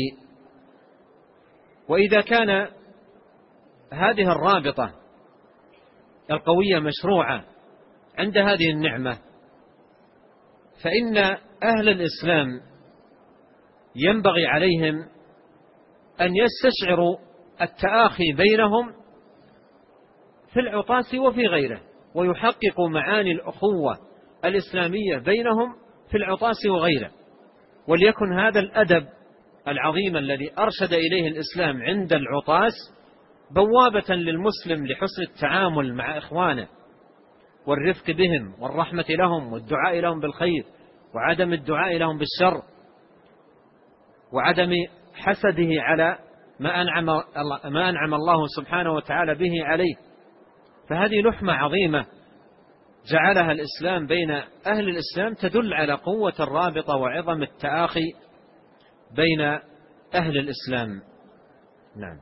وإذا كان هذه الرابطة القوية مشروعة عند هذه النعمة، فإن أهل الإسلام ينبغي عليهم أن يستشعروا التآخي بينهم في العطاس وفي غيره، ويحققوا معاني الأخوة الإسلامية بينهم في العطاس وغيره. وليكن هذا الأدب العظيم الذي أرشد إليه الإسلام عند العطاس بوابة للمسلم لحسن التعامل مع إخوانه والرفق بهم والرحمة لهم والدعاء لهم بالخير وعدم الدعاء لهم بالشر. وعدم حسده على ما أنعم الله سبحانه وتعالى به عليه. فهذه لحمة عظيمة جعلها الإسلام بين أهل الإسلام، تدل على قوة الرابطة وعظم التآخي بين أهل الإسلام. نعم.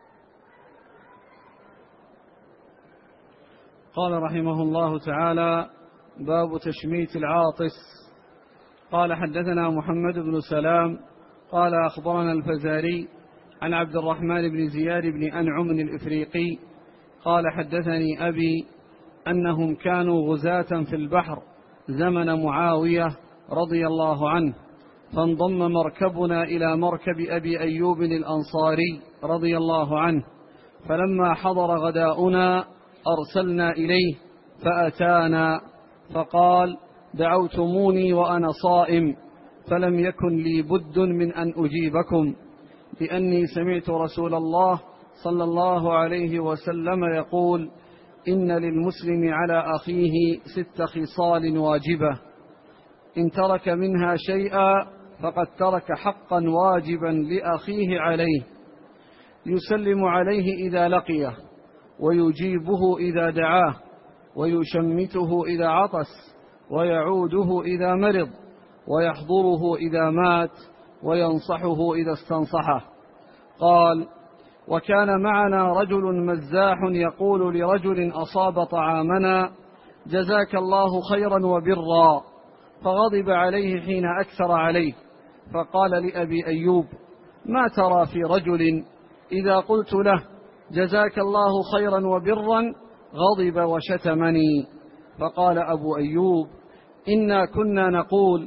قال رحمه الله تعالى: باب تشميت العاطس. قال: حدثنا محمد بن سلام قال: أخبرنا الفزاري عن عبد الرحمن بن زياد بن أنعم الإفريقي قال: حدثني أبي أنهم كانوا غزاة في البحر زمن معاوية رضي الله عنه، فانضم مركبنا إلى مركب أبي أيوب الأنصاري رضي الله عنه، فلما حضر غداؤنا أرسلنا إليه فأتانا فقال: دعوتموني وأنا صائم، فلم يكن لي بد من أن أجيبكم، لأني سمعت رسول الله صلى الله عليه وسلم يقول: إن للمسلم على أخيه 6 خصال واجبة، إن ترك منها شيئا فقد ترك حقا واجبا لأخيه عليه، يسلم عليه إذا لقيه، ويجيبه إذا دعاه، ويشمته إذا عطس، ويعوده إذا مرض، ويحضره إذا مات، وينصحه إذا استنصحه. قال: وكان معنا رجل مزاح يقول لرجل أصاب طعامنا: جزاك الله خيرا وبرا، فغضب عليه حين أكثر عليه، فقال لأبي أيوب: ما ترى في رجل إذا قلت له جزاك الله خيرا وبرا غضب وشتمني؟ فقال أبو أيوب: إنا كنا نقول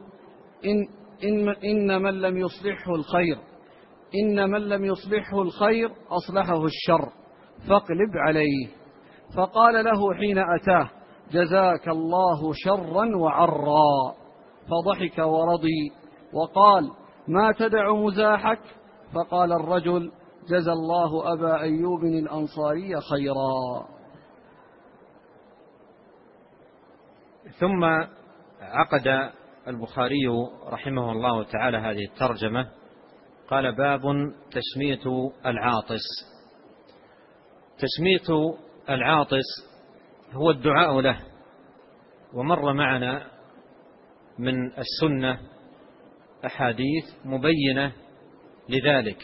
إن من لم يصلحه الخير أصلحه الشر، فاقلب عليه. فقال له حين أتاه: جزاك الله شرا وعرا، فضحك ورضي وقال: ما تدع مزاحك؟ فقال الرجل: جزى الله أبا أيوب الأنصاري خيرا. ثم عقد البخاري رحمه الله تعالى هذه الترجمة، قال: باب تشميت العاطس. تشميت العاطس هو الدعاء له، ومر معنا من السنة أحاديث مبينة لذلك،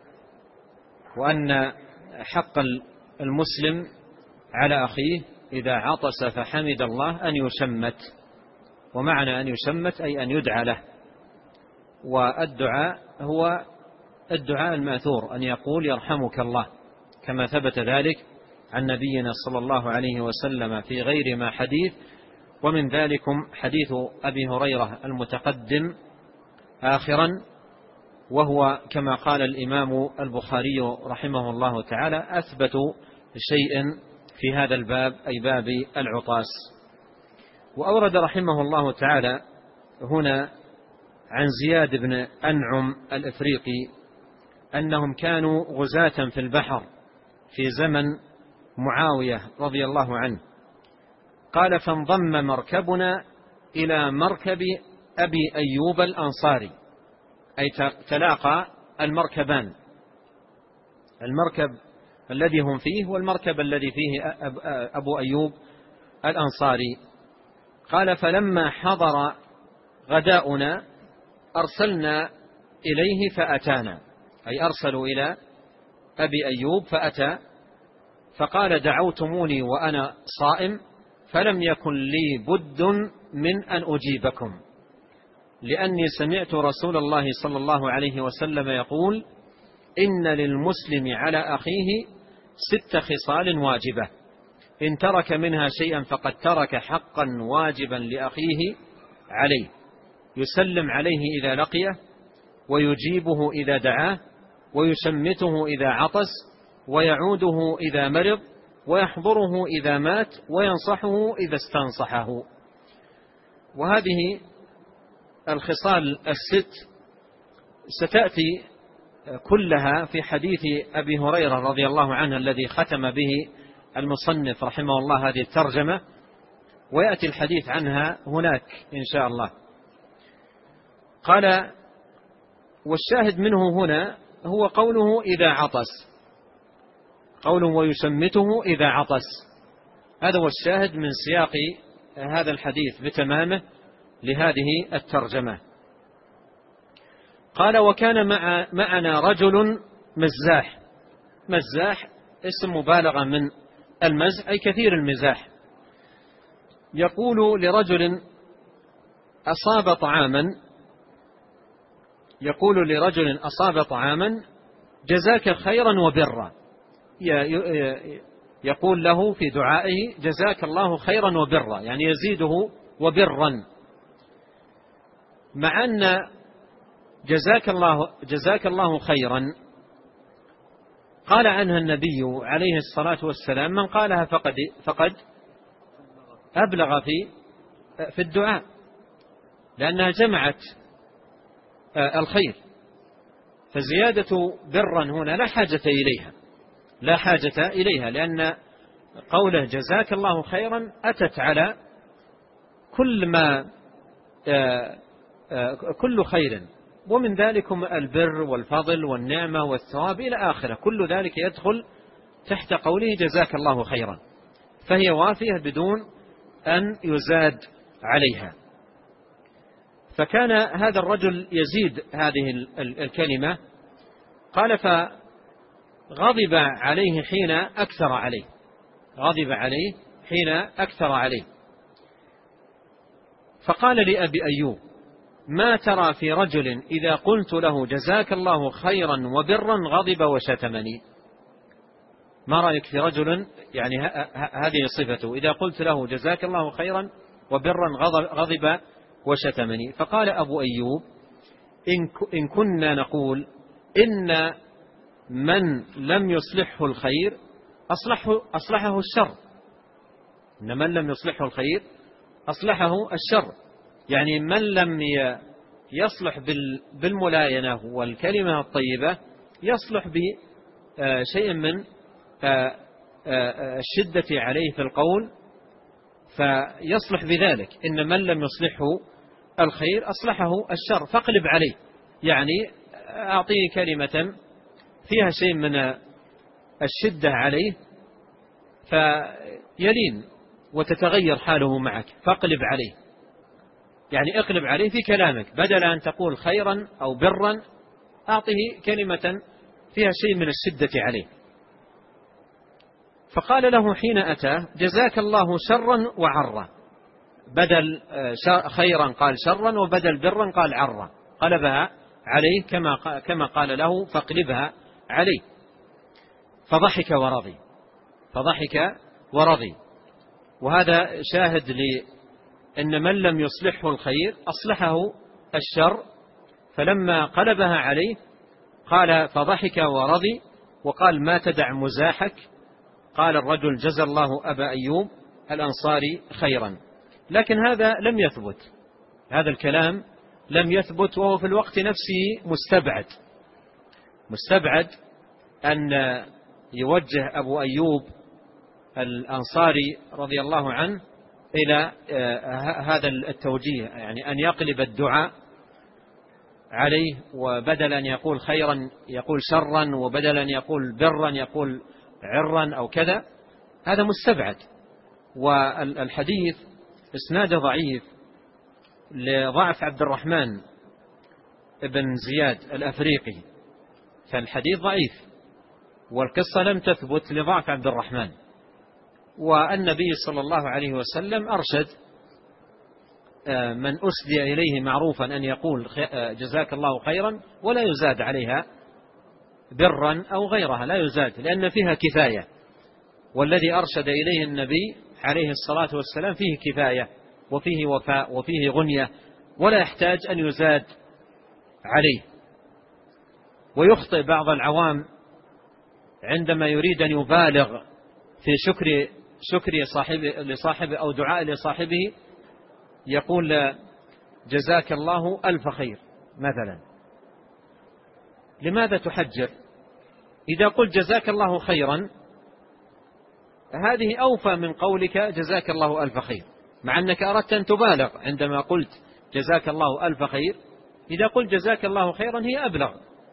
وأن حق المسلم على أخيه إذا عطس فحمد الله أن يشمت، ومعنى أن يشمت أي أن يدعى له. والدعاء هو الدعاء الماثور، أن يقول: يرحمك الله، كما ثبت ذلك عن نبينا صلى الله عليه وسلم في غير ما حديث، ومن ذلكم حديث أبي هريرة المتقدم آخرا، وهو كما قال الإمام البخاري رحمه الله تعالى أثبت شيء في هذا الباب، أي باب العطاس. وأورد رحمه الله تعالى هنا عن زياد بن أنعم الإفريقي أنهم كانوا غزاة في البحر في زمن معاوية رضي الله عنه. قال: فانضم مركبنا إلى مركب أبي أيوب الأنصاري، أي تلاقى المركبان، المركب الذي هم فيه والمركب الذي فيه أبو أيوب الأنصاري. قال: فلما حضر غداؤنا أرسلنا إليه فأتانا، أي أرسلوا إلى أبي أيوب فأتى، فقال: دعوتموني وأنا صائم، فلم يكن لي بد من أن أجيبكم، لأني سمعت رسول الله صلى الله عليه وسلم يقول: إن للمسلم على أخيه 6 خصال واجبة، إن ترك منها شيئا فقد ترك حقا واجبا لأخيه عليه، يسلم عليه إذا لقيه، ويجيبه إذا دعاه، ويشمته إذا عطس، ويعوده إذا مرض، ويحضره إذا مات، وينصحه إذا استنصحه. وهذه الخصال 6 ستأتي كلها في حديث أبي هريرة رضي الله عنه الذي ختم به المصنف رحمه الله هذه الترجمة، ويأتي الحديث عنها هناك إن شاء الله. قال: والشاهد منه هنا هو قوله إذا عطس، قوله ويشمته إذا عطس، هذا هو الشاهد من سياق هذا الحديث بتمامه لهذه الترجمة. قال وكان معنا رجل مزاح. مزاح اسم مبالغة من المزح أي كثير المزاح. يقول لرجل أصاب طعاما جزاك خيرا وبرا، يقول له في دعائه جزاك الله خيرا وبرا، يعني يزيده وبرا، مع أن جزاك الله خيرا قال عنها النبي عليه الصلاة والسلام من قالها فقد أبلغ في الدعاء، لأنها جمعت الخير، فزيادة برا هنا لا حاجة إليها، لأن قوله جزاك الله خيرا أتت على كل خير، ومن ذلكم البر والفضل والنعمة والثواب إلى آخره، كل ذلك يدخل تحت قوله جزاك الله خيرا، فهي وافية بدون أن يزاد عليها. فكان هذا الرجل يزيد هذه الكلمة. قال فغضب عليه حين أكثر عليه، فقال لأبي أيوب ما ترى في رجل إذا قلت له جزاك الله خيرا وبرا غضب وشتمني؟ ما رأيك في رجل يعني هذه صفته، إذا قلت له جزاك الله خيرا وبرا غضب وشتمني؟ فقال أبو أيوب إن كنا نقول إن من لم يصلحه الخير أصلحه الشر، إن من لم يصلحه الخير أصلحه الشر، يعني من لم يصلح بالملاينة والكلمة الطيبة يصلح بشيء من الشدة عليه في القول فيصلح بذلك. إن من لم يصلحه الخير أصلحه الشر فاقلب عليه، يعني أعطيه كلمة فيها شيء من الشدة عليه فيلين وتتغير حاله معك، فاقلب عليه، يعني اقلب عليه في كلامك، بدل أن تقول خيرا أو برا أعطيه كلمة فيها شيء من الشدة عليه. فقال له حين أتاه جزاك الله شرا وعرا، بدل خيرا قال شرا، وبدل برا قال عرا، قلبها عليه كما قال له فاقلبها عليه. فضحك ورضي. وهذا شاهد لأن من لم يصلحه الخير أصلحه الشر، فلما قلبها عليه قال فضحك ورضي، وقال ما تدع مزاحك. قال الرجل جزى الله أبا أيوب الأنصاري خيرا. لكن هذا لم يثبت، هذا الكلام لم يثبت، وهو في الوقت نفسه مستبعد أن يوجه أبو أيوب الأنصاري رضي الله عنه إلى هذا التوجيه، يعني أن يقلب الدعاء عليه، وبدل أن يقول خيرا يقول شرا، وبدل أن يقول برا يقول عرا أو كذا، هذا مستبعد. والحديث إسناده ضعيف لضعف عبد الرحمن بن زياد الأفريقي، فالحديث ضعيف، والقصة لم تثبت لضعف عبد الرحمن. والنبي صلى الله عليه وسلم أرشد من أسدي إليه معروفا أن يقول جزاك الله خيرا ولا يزاد عليها برا أو غيرها، لا يزاد، لأن فيها كفاية، والذي أرشد إليه النبي عليه الصلاة والسلام فيه كفاية وفيه وفاء وفيه غنية، ولا يحتاج أن يزاد عليه. ويخطئ بعض العوام عندما يريد أن يبالغ في شكر لصاحبه أو دعاء لصاحبه، يقول جزاك الله ألف خير مثلا. لماذا تحجر؟ إذا قلت جزاك الله خيرا هذه أوفى من قولك جزاك الله ألف خير، مع أنك أردت أن تبالغ عندما قلت جزاك الله ألف خير، إذا قلت جزاك الله خيرا هي أبلغ.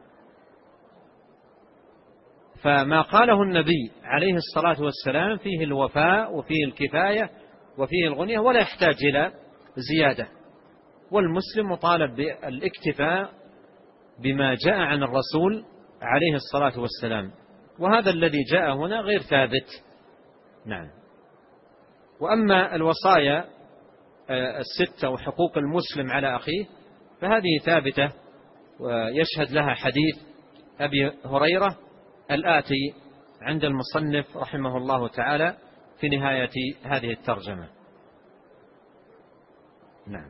فما قاله النبي عليه الصلاة والسلام فيه الوفاء وفيه الكفاية وفيه الغنية ولا يحتاج إلى زيادة. والمسلم مطالب بالاكتفاء بما جاء عن الرسول عليه الصلاة والسلام، وهذا الذي جاء هنا غير ثابت. نعم. وأما الوصايا الستة وحقوق المسلم على أخيه فهذه ثابتة ويشهد لها حديث أبي هريرة الآتي عند المصنف رحمه الله تعالى في نهاية هذه الترجمة. نعم.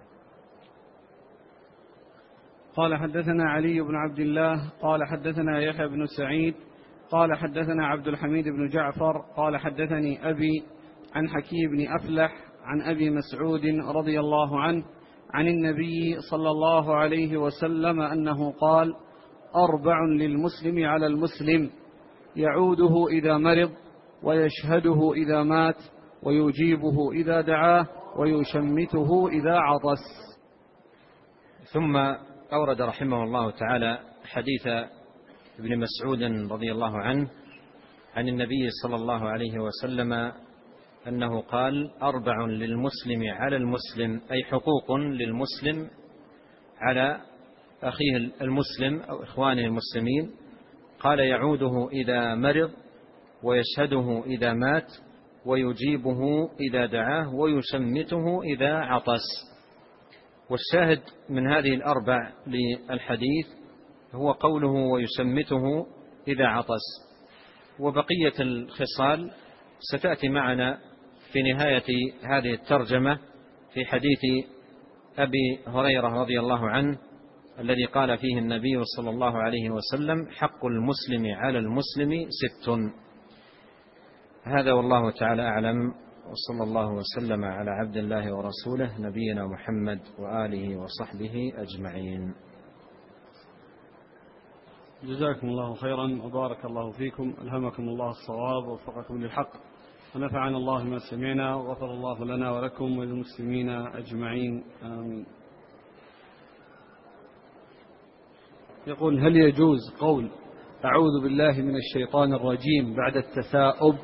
قال حدثنا علي بن عبد الله قال حدثنا يحيى بن سعيد قال حدثنا عبد الحميد بن جعفر قال حدثني أبي عن حكيم بن أفلح عن أبي مسعود رضي الله عنه عن النبي صلى الله عليه وسلم أنه قال: 4 للمسلم على المسلم، يعوده إذا مرض، ويشهده إذا مات، ويجيبه إذا دعاه، ويشمته إذا عطس. ثم أورد رحمه الله تعالى حديث ابن مسعود رضي الله عنه عن النبي صلى الله عليه وسلم أنه قال: 4 للمسلم على المسلم، أي حقوق للمسلم على أخيه المسلم أو إخوانه المسلمين. قال: يعوده إذا مرض، ويشهده إذا مات، ويجيبه إذا دعاه، ويشمته إذا عطس. والشاهد من هذه ال4 للحديث هو قوله ويشمته إذا عطس، وبقية الخصال ستأتي معنا في نهاية هذه الترجمة في حديث أبي هريرة رضي الله عنه الذي قال فيه النبي صلى الله عليه وسلم: حق المسلم على المسلم 6. هذا والله تعالى أعلم، وصلى الله وسلم على عبد الله ورسوله نبينا محمد وآله وصحبه أجمعين. جزاكم الله خيرا وبارك الله فيكم، ألهمكم الله الصواب ووفقكم للحق، ونفعنا الله ما سمعنا، وغفر الله لنا ولكم وللمسلمين أجمعين، آمين. يقول: هل يجوز قول أعوذ بالله من الشيطان الرجيم بعد التثاؤب؟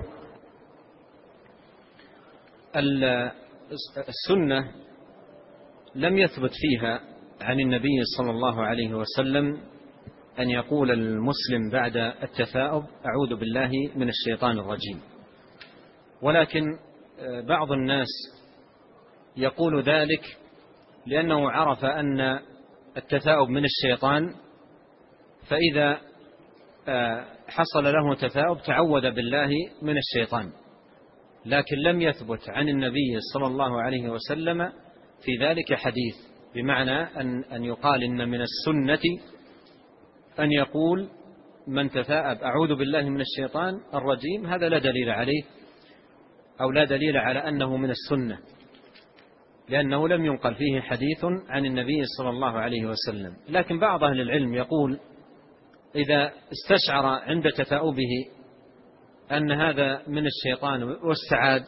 السنة لم يثبت فيها عن النبي صلى الله عليه وسلم أن يقول المسلم بعد التثاؤب أعوذ بالله من الشيطان الرجيم، ولكن بعض الناس يقول ذلك لأنه عرف أن التثاؤب من الشيطان، فإذا حصل له تثاؤب تعوذ بالله من الشيطان، لكن لم يثبت عن النبي صلى الله عليه وسلم في ذلك حديث، بمعنى أن يقال إن من السنة أن يقول من تثاءب أعوذ بالله من الشيطان الرجيم، هذا لا دليل عليه أو لا دليل على أنه من السنة، لأنه لم ينقل فيه حديث عن النبي صلى الله عليه وسلم. لكن بعض أهل العلم يقول إذا استشعر عند تثاؤبه أن هذا من الشيطان واستعاذ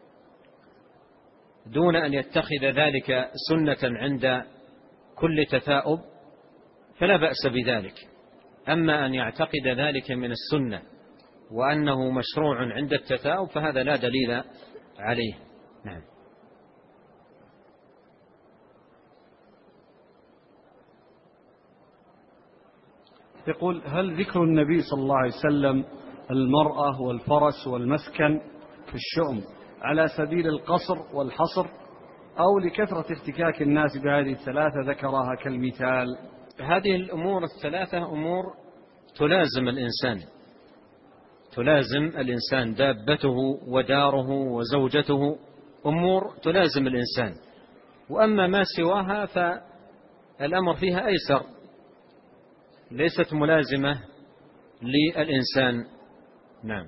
دون أن يتخذ ذلك سنة عند كل تثاؤب فلا بأس بذلك. أما أن يعتقد ذلك من السنة وأنه مشروع عند التثاؤب فهذا لا دليل عليه. نعم. يقول: هل ذكر النبي صلى الله عليه وسلم المرأة والفرس والمسكن في الشؤم على سبيل القصر والحصر، أو لكثرة احتكاك الناس بهذه الثلاثة ذكرها كالمثال؟ هذه الأمور الثلاثة أمور تلازم الإنسان، دابته وداره وزوجته، أمور تلازم الإنسان. وأما ما سواها فالأمر فيها أيسر، ليست ملازمة للإنسان. نعم.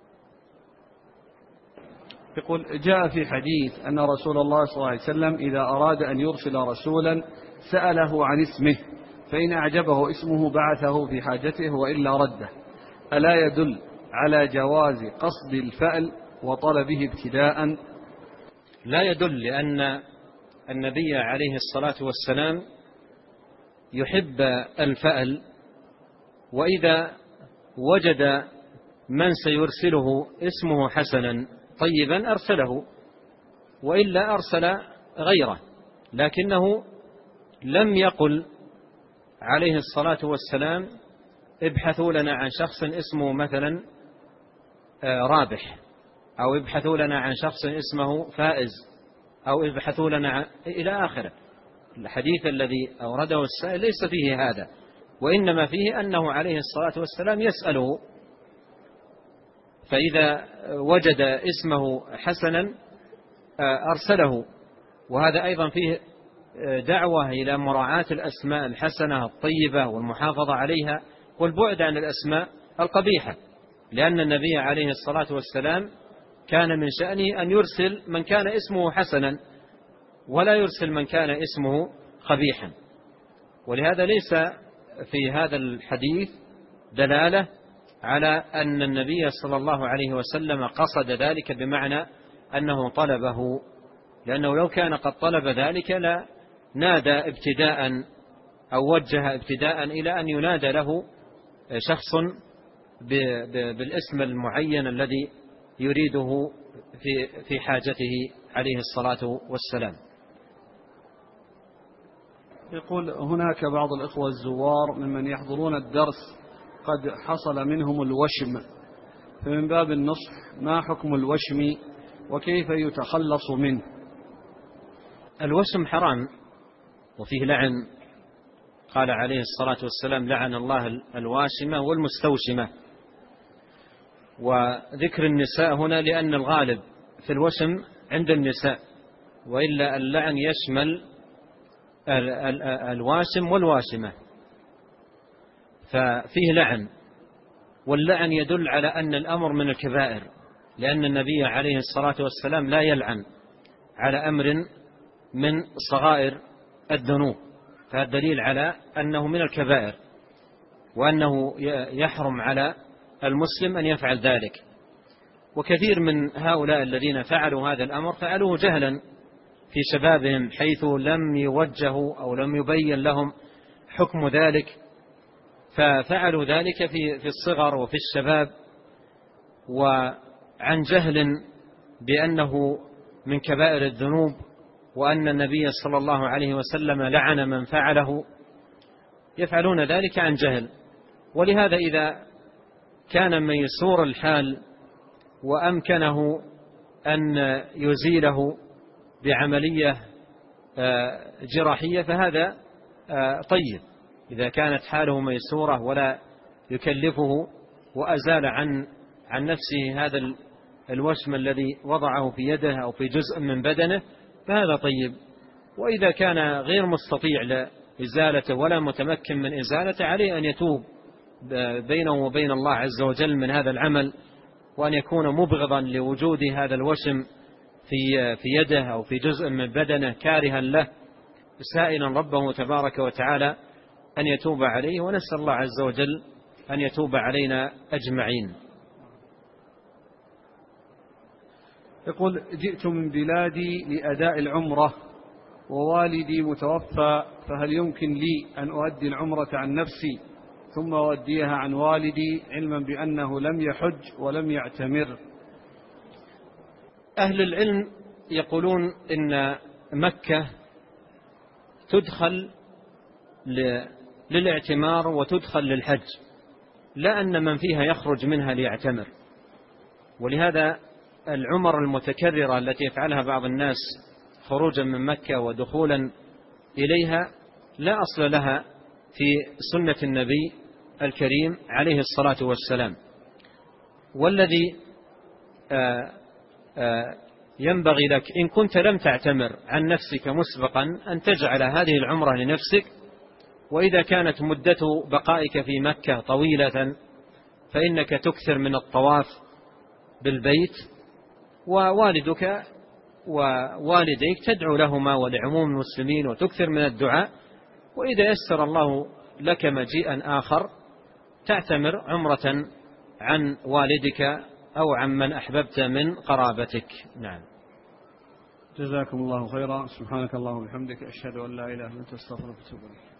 يقول: جاء في حديث أن رسول الله صلى الله عليه وسلم إذا أراد أن يرسل رسولا سأله عن اسمه، فإن أعجبه اسمه بعثه في حاجته وإلا رده. ألا يدل على جواز قصد الفأل وطلبه ابتداء؟ لا يدل، لأن النبي عليه الصلاة والسلام يحب الفأل، وإذا وجد من سيرسله اسمه حسنا طيبا أرسله، وإلا أرسل غيره. لكنه لم يقل عليه الصلاة والسلام ابحثوا لنا عن شخص اسمه مثلا رابح، أو ابحثوا لنا عن شخص اسمه فائز، أو ابحثوا لنا إلى آخره. الحديث الذي أورده السائل ليس فيه هذا، وإنما فيه أنه عليه الصلاة والسلام يسأله، فإذا وجد اسمه حسنا أرسله. وهذا أيضا فيه دعوة إلى مراعاة الأسماء الحسنة الطيبة والمحافظة عليها والبعد عن الأسماء القبيحة، لأن النبي عليه الصلاة والسلام كان من شأنه أن يرسل من كان اسمه حسنا ولا يرسل من كان اسمه قبيحا. ولهذا ليس في هذا الحديث دلالة على أن النبي صلى الله عليه وسلم قصد ذلك بمعنى أنه طلبه، لأنه لو كان قد طلب ذلك لنادى ابتداء أو وجه ابتداء إلى أن ينادى له شخص بالاسم المعين الذي يريده في حاجته عليه الصلاة والسلام. يقول هناك بعض الإخوة الزوار ممن يحضرون الدرس قد حصل منهم الوشم، فمن باب النصح ما حكم الوشم وكيف يتخلص منه؟ الوشم حرام وفيه لعن، قال عليه الصلاة والسلام لعن الله الواشمة والمستوشمة. وذكر النساء هنا لأن الغالب في الوشم عند النساء، وإلا اللعن يشمل الواشم والواشمة، ففيه لعن. واللعن يدل على أن الأمر من الكبائر، لأن النبي عليه الصلاة والسلام لا يلعن على أمر من صغائر الذنوب، فهذا دليل على أنه من الكبائر، وأنه يحرم على المسلم أن يفعل ذلك. وكثير من هؤلاء الذين فعلوا هذا الأمر فعلوه جهلا في شبابهم، حيث لم يوجهوا أو لم يبين لهم حكم ذلك، ففعلوا ذلك في الصغر وفي الشباب، وعن جهل بأنه من كبائر الذنوب، وأن النبي صلى الله عليه وسلم لعن من فعله، يفعلون ذلك عن جهل. ولهذا إذا كان ميسور الحال وأمكنه أن يزيله بعملية جراحية فهذا طيب، إذا كانت حاله ميسورة ولا يكلفه وأزال عن نفسه هذا الوشم الذي وضعه في يده أو في جزء من بدنه فهذا طيب. وإذا كان غير مستطيع لإزالته ولا متمكن من إزالته عليه أن يتوب بينه وبين الله عز وجل من هذا العمل، وأن يكون مبغضا لوجود هذا الوشم في يده أو في جزء من بدنه كارها له، سائلا ربه تبارك وتعالى أن يتوب عليه، ونسأل الله عز وجل أن يتوب علينا أجمعين. يقول جئت من بلادي لأداء العمرة ووالدي متوفى، فهل يمكن لي أن أؤدي العمرة عن نفسي ثم أؤديها عن والدي علما بأنه لم يحج ولم يعتمر؟ أهل العلم يقولون إن مكة تدخل للاعتمار وتدخل للحج، لا أن من فيها يخرج منها ليعتمر. ولهذا العمر المتكررة التي يفعلها بعض الناس خروجا من مكة ودخولا إليها لا أصل لها في سنة النبي الكريم عليه الصلاة والسلام. والذي ينبغي لك إن كنت لم تعتمر عن نفسك مسبقا أن تجعل هذه العمرة لنفسك، وإذا كانت مدة بقائك في مكة طويلة فإنك تكثر من الطواف بالبيت، ووالدك ووالديك تدعو لهما ولعموم المسلمين وتكثر من الدعاء. وإذا يسر الله لك مجيئا آخر تعتمر عمرة عن والدك أو عن من أحببت من قرابتك. نعم. جزاكم الله خيرا. سبحانك اللهم وبحمدك، أشهد أن لا إله إلا أنت، أستغفرك وأتوب إليك.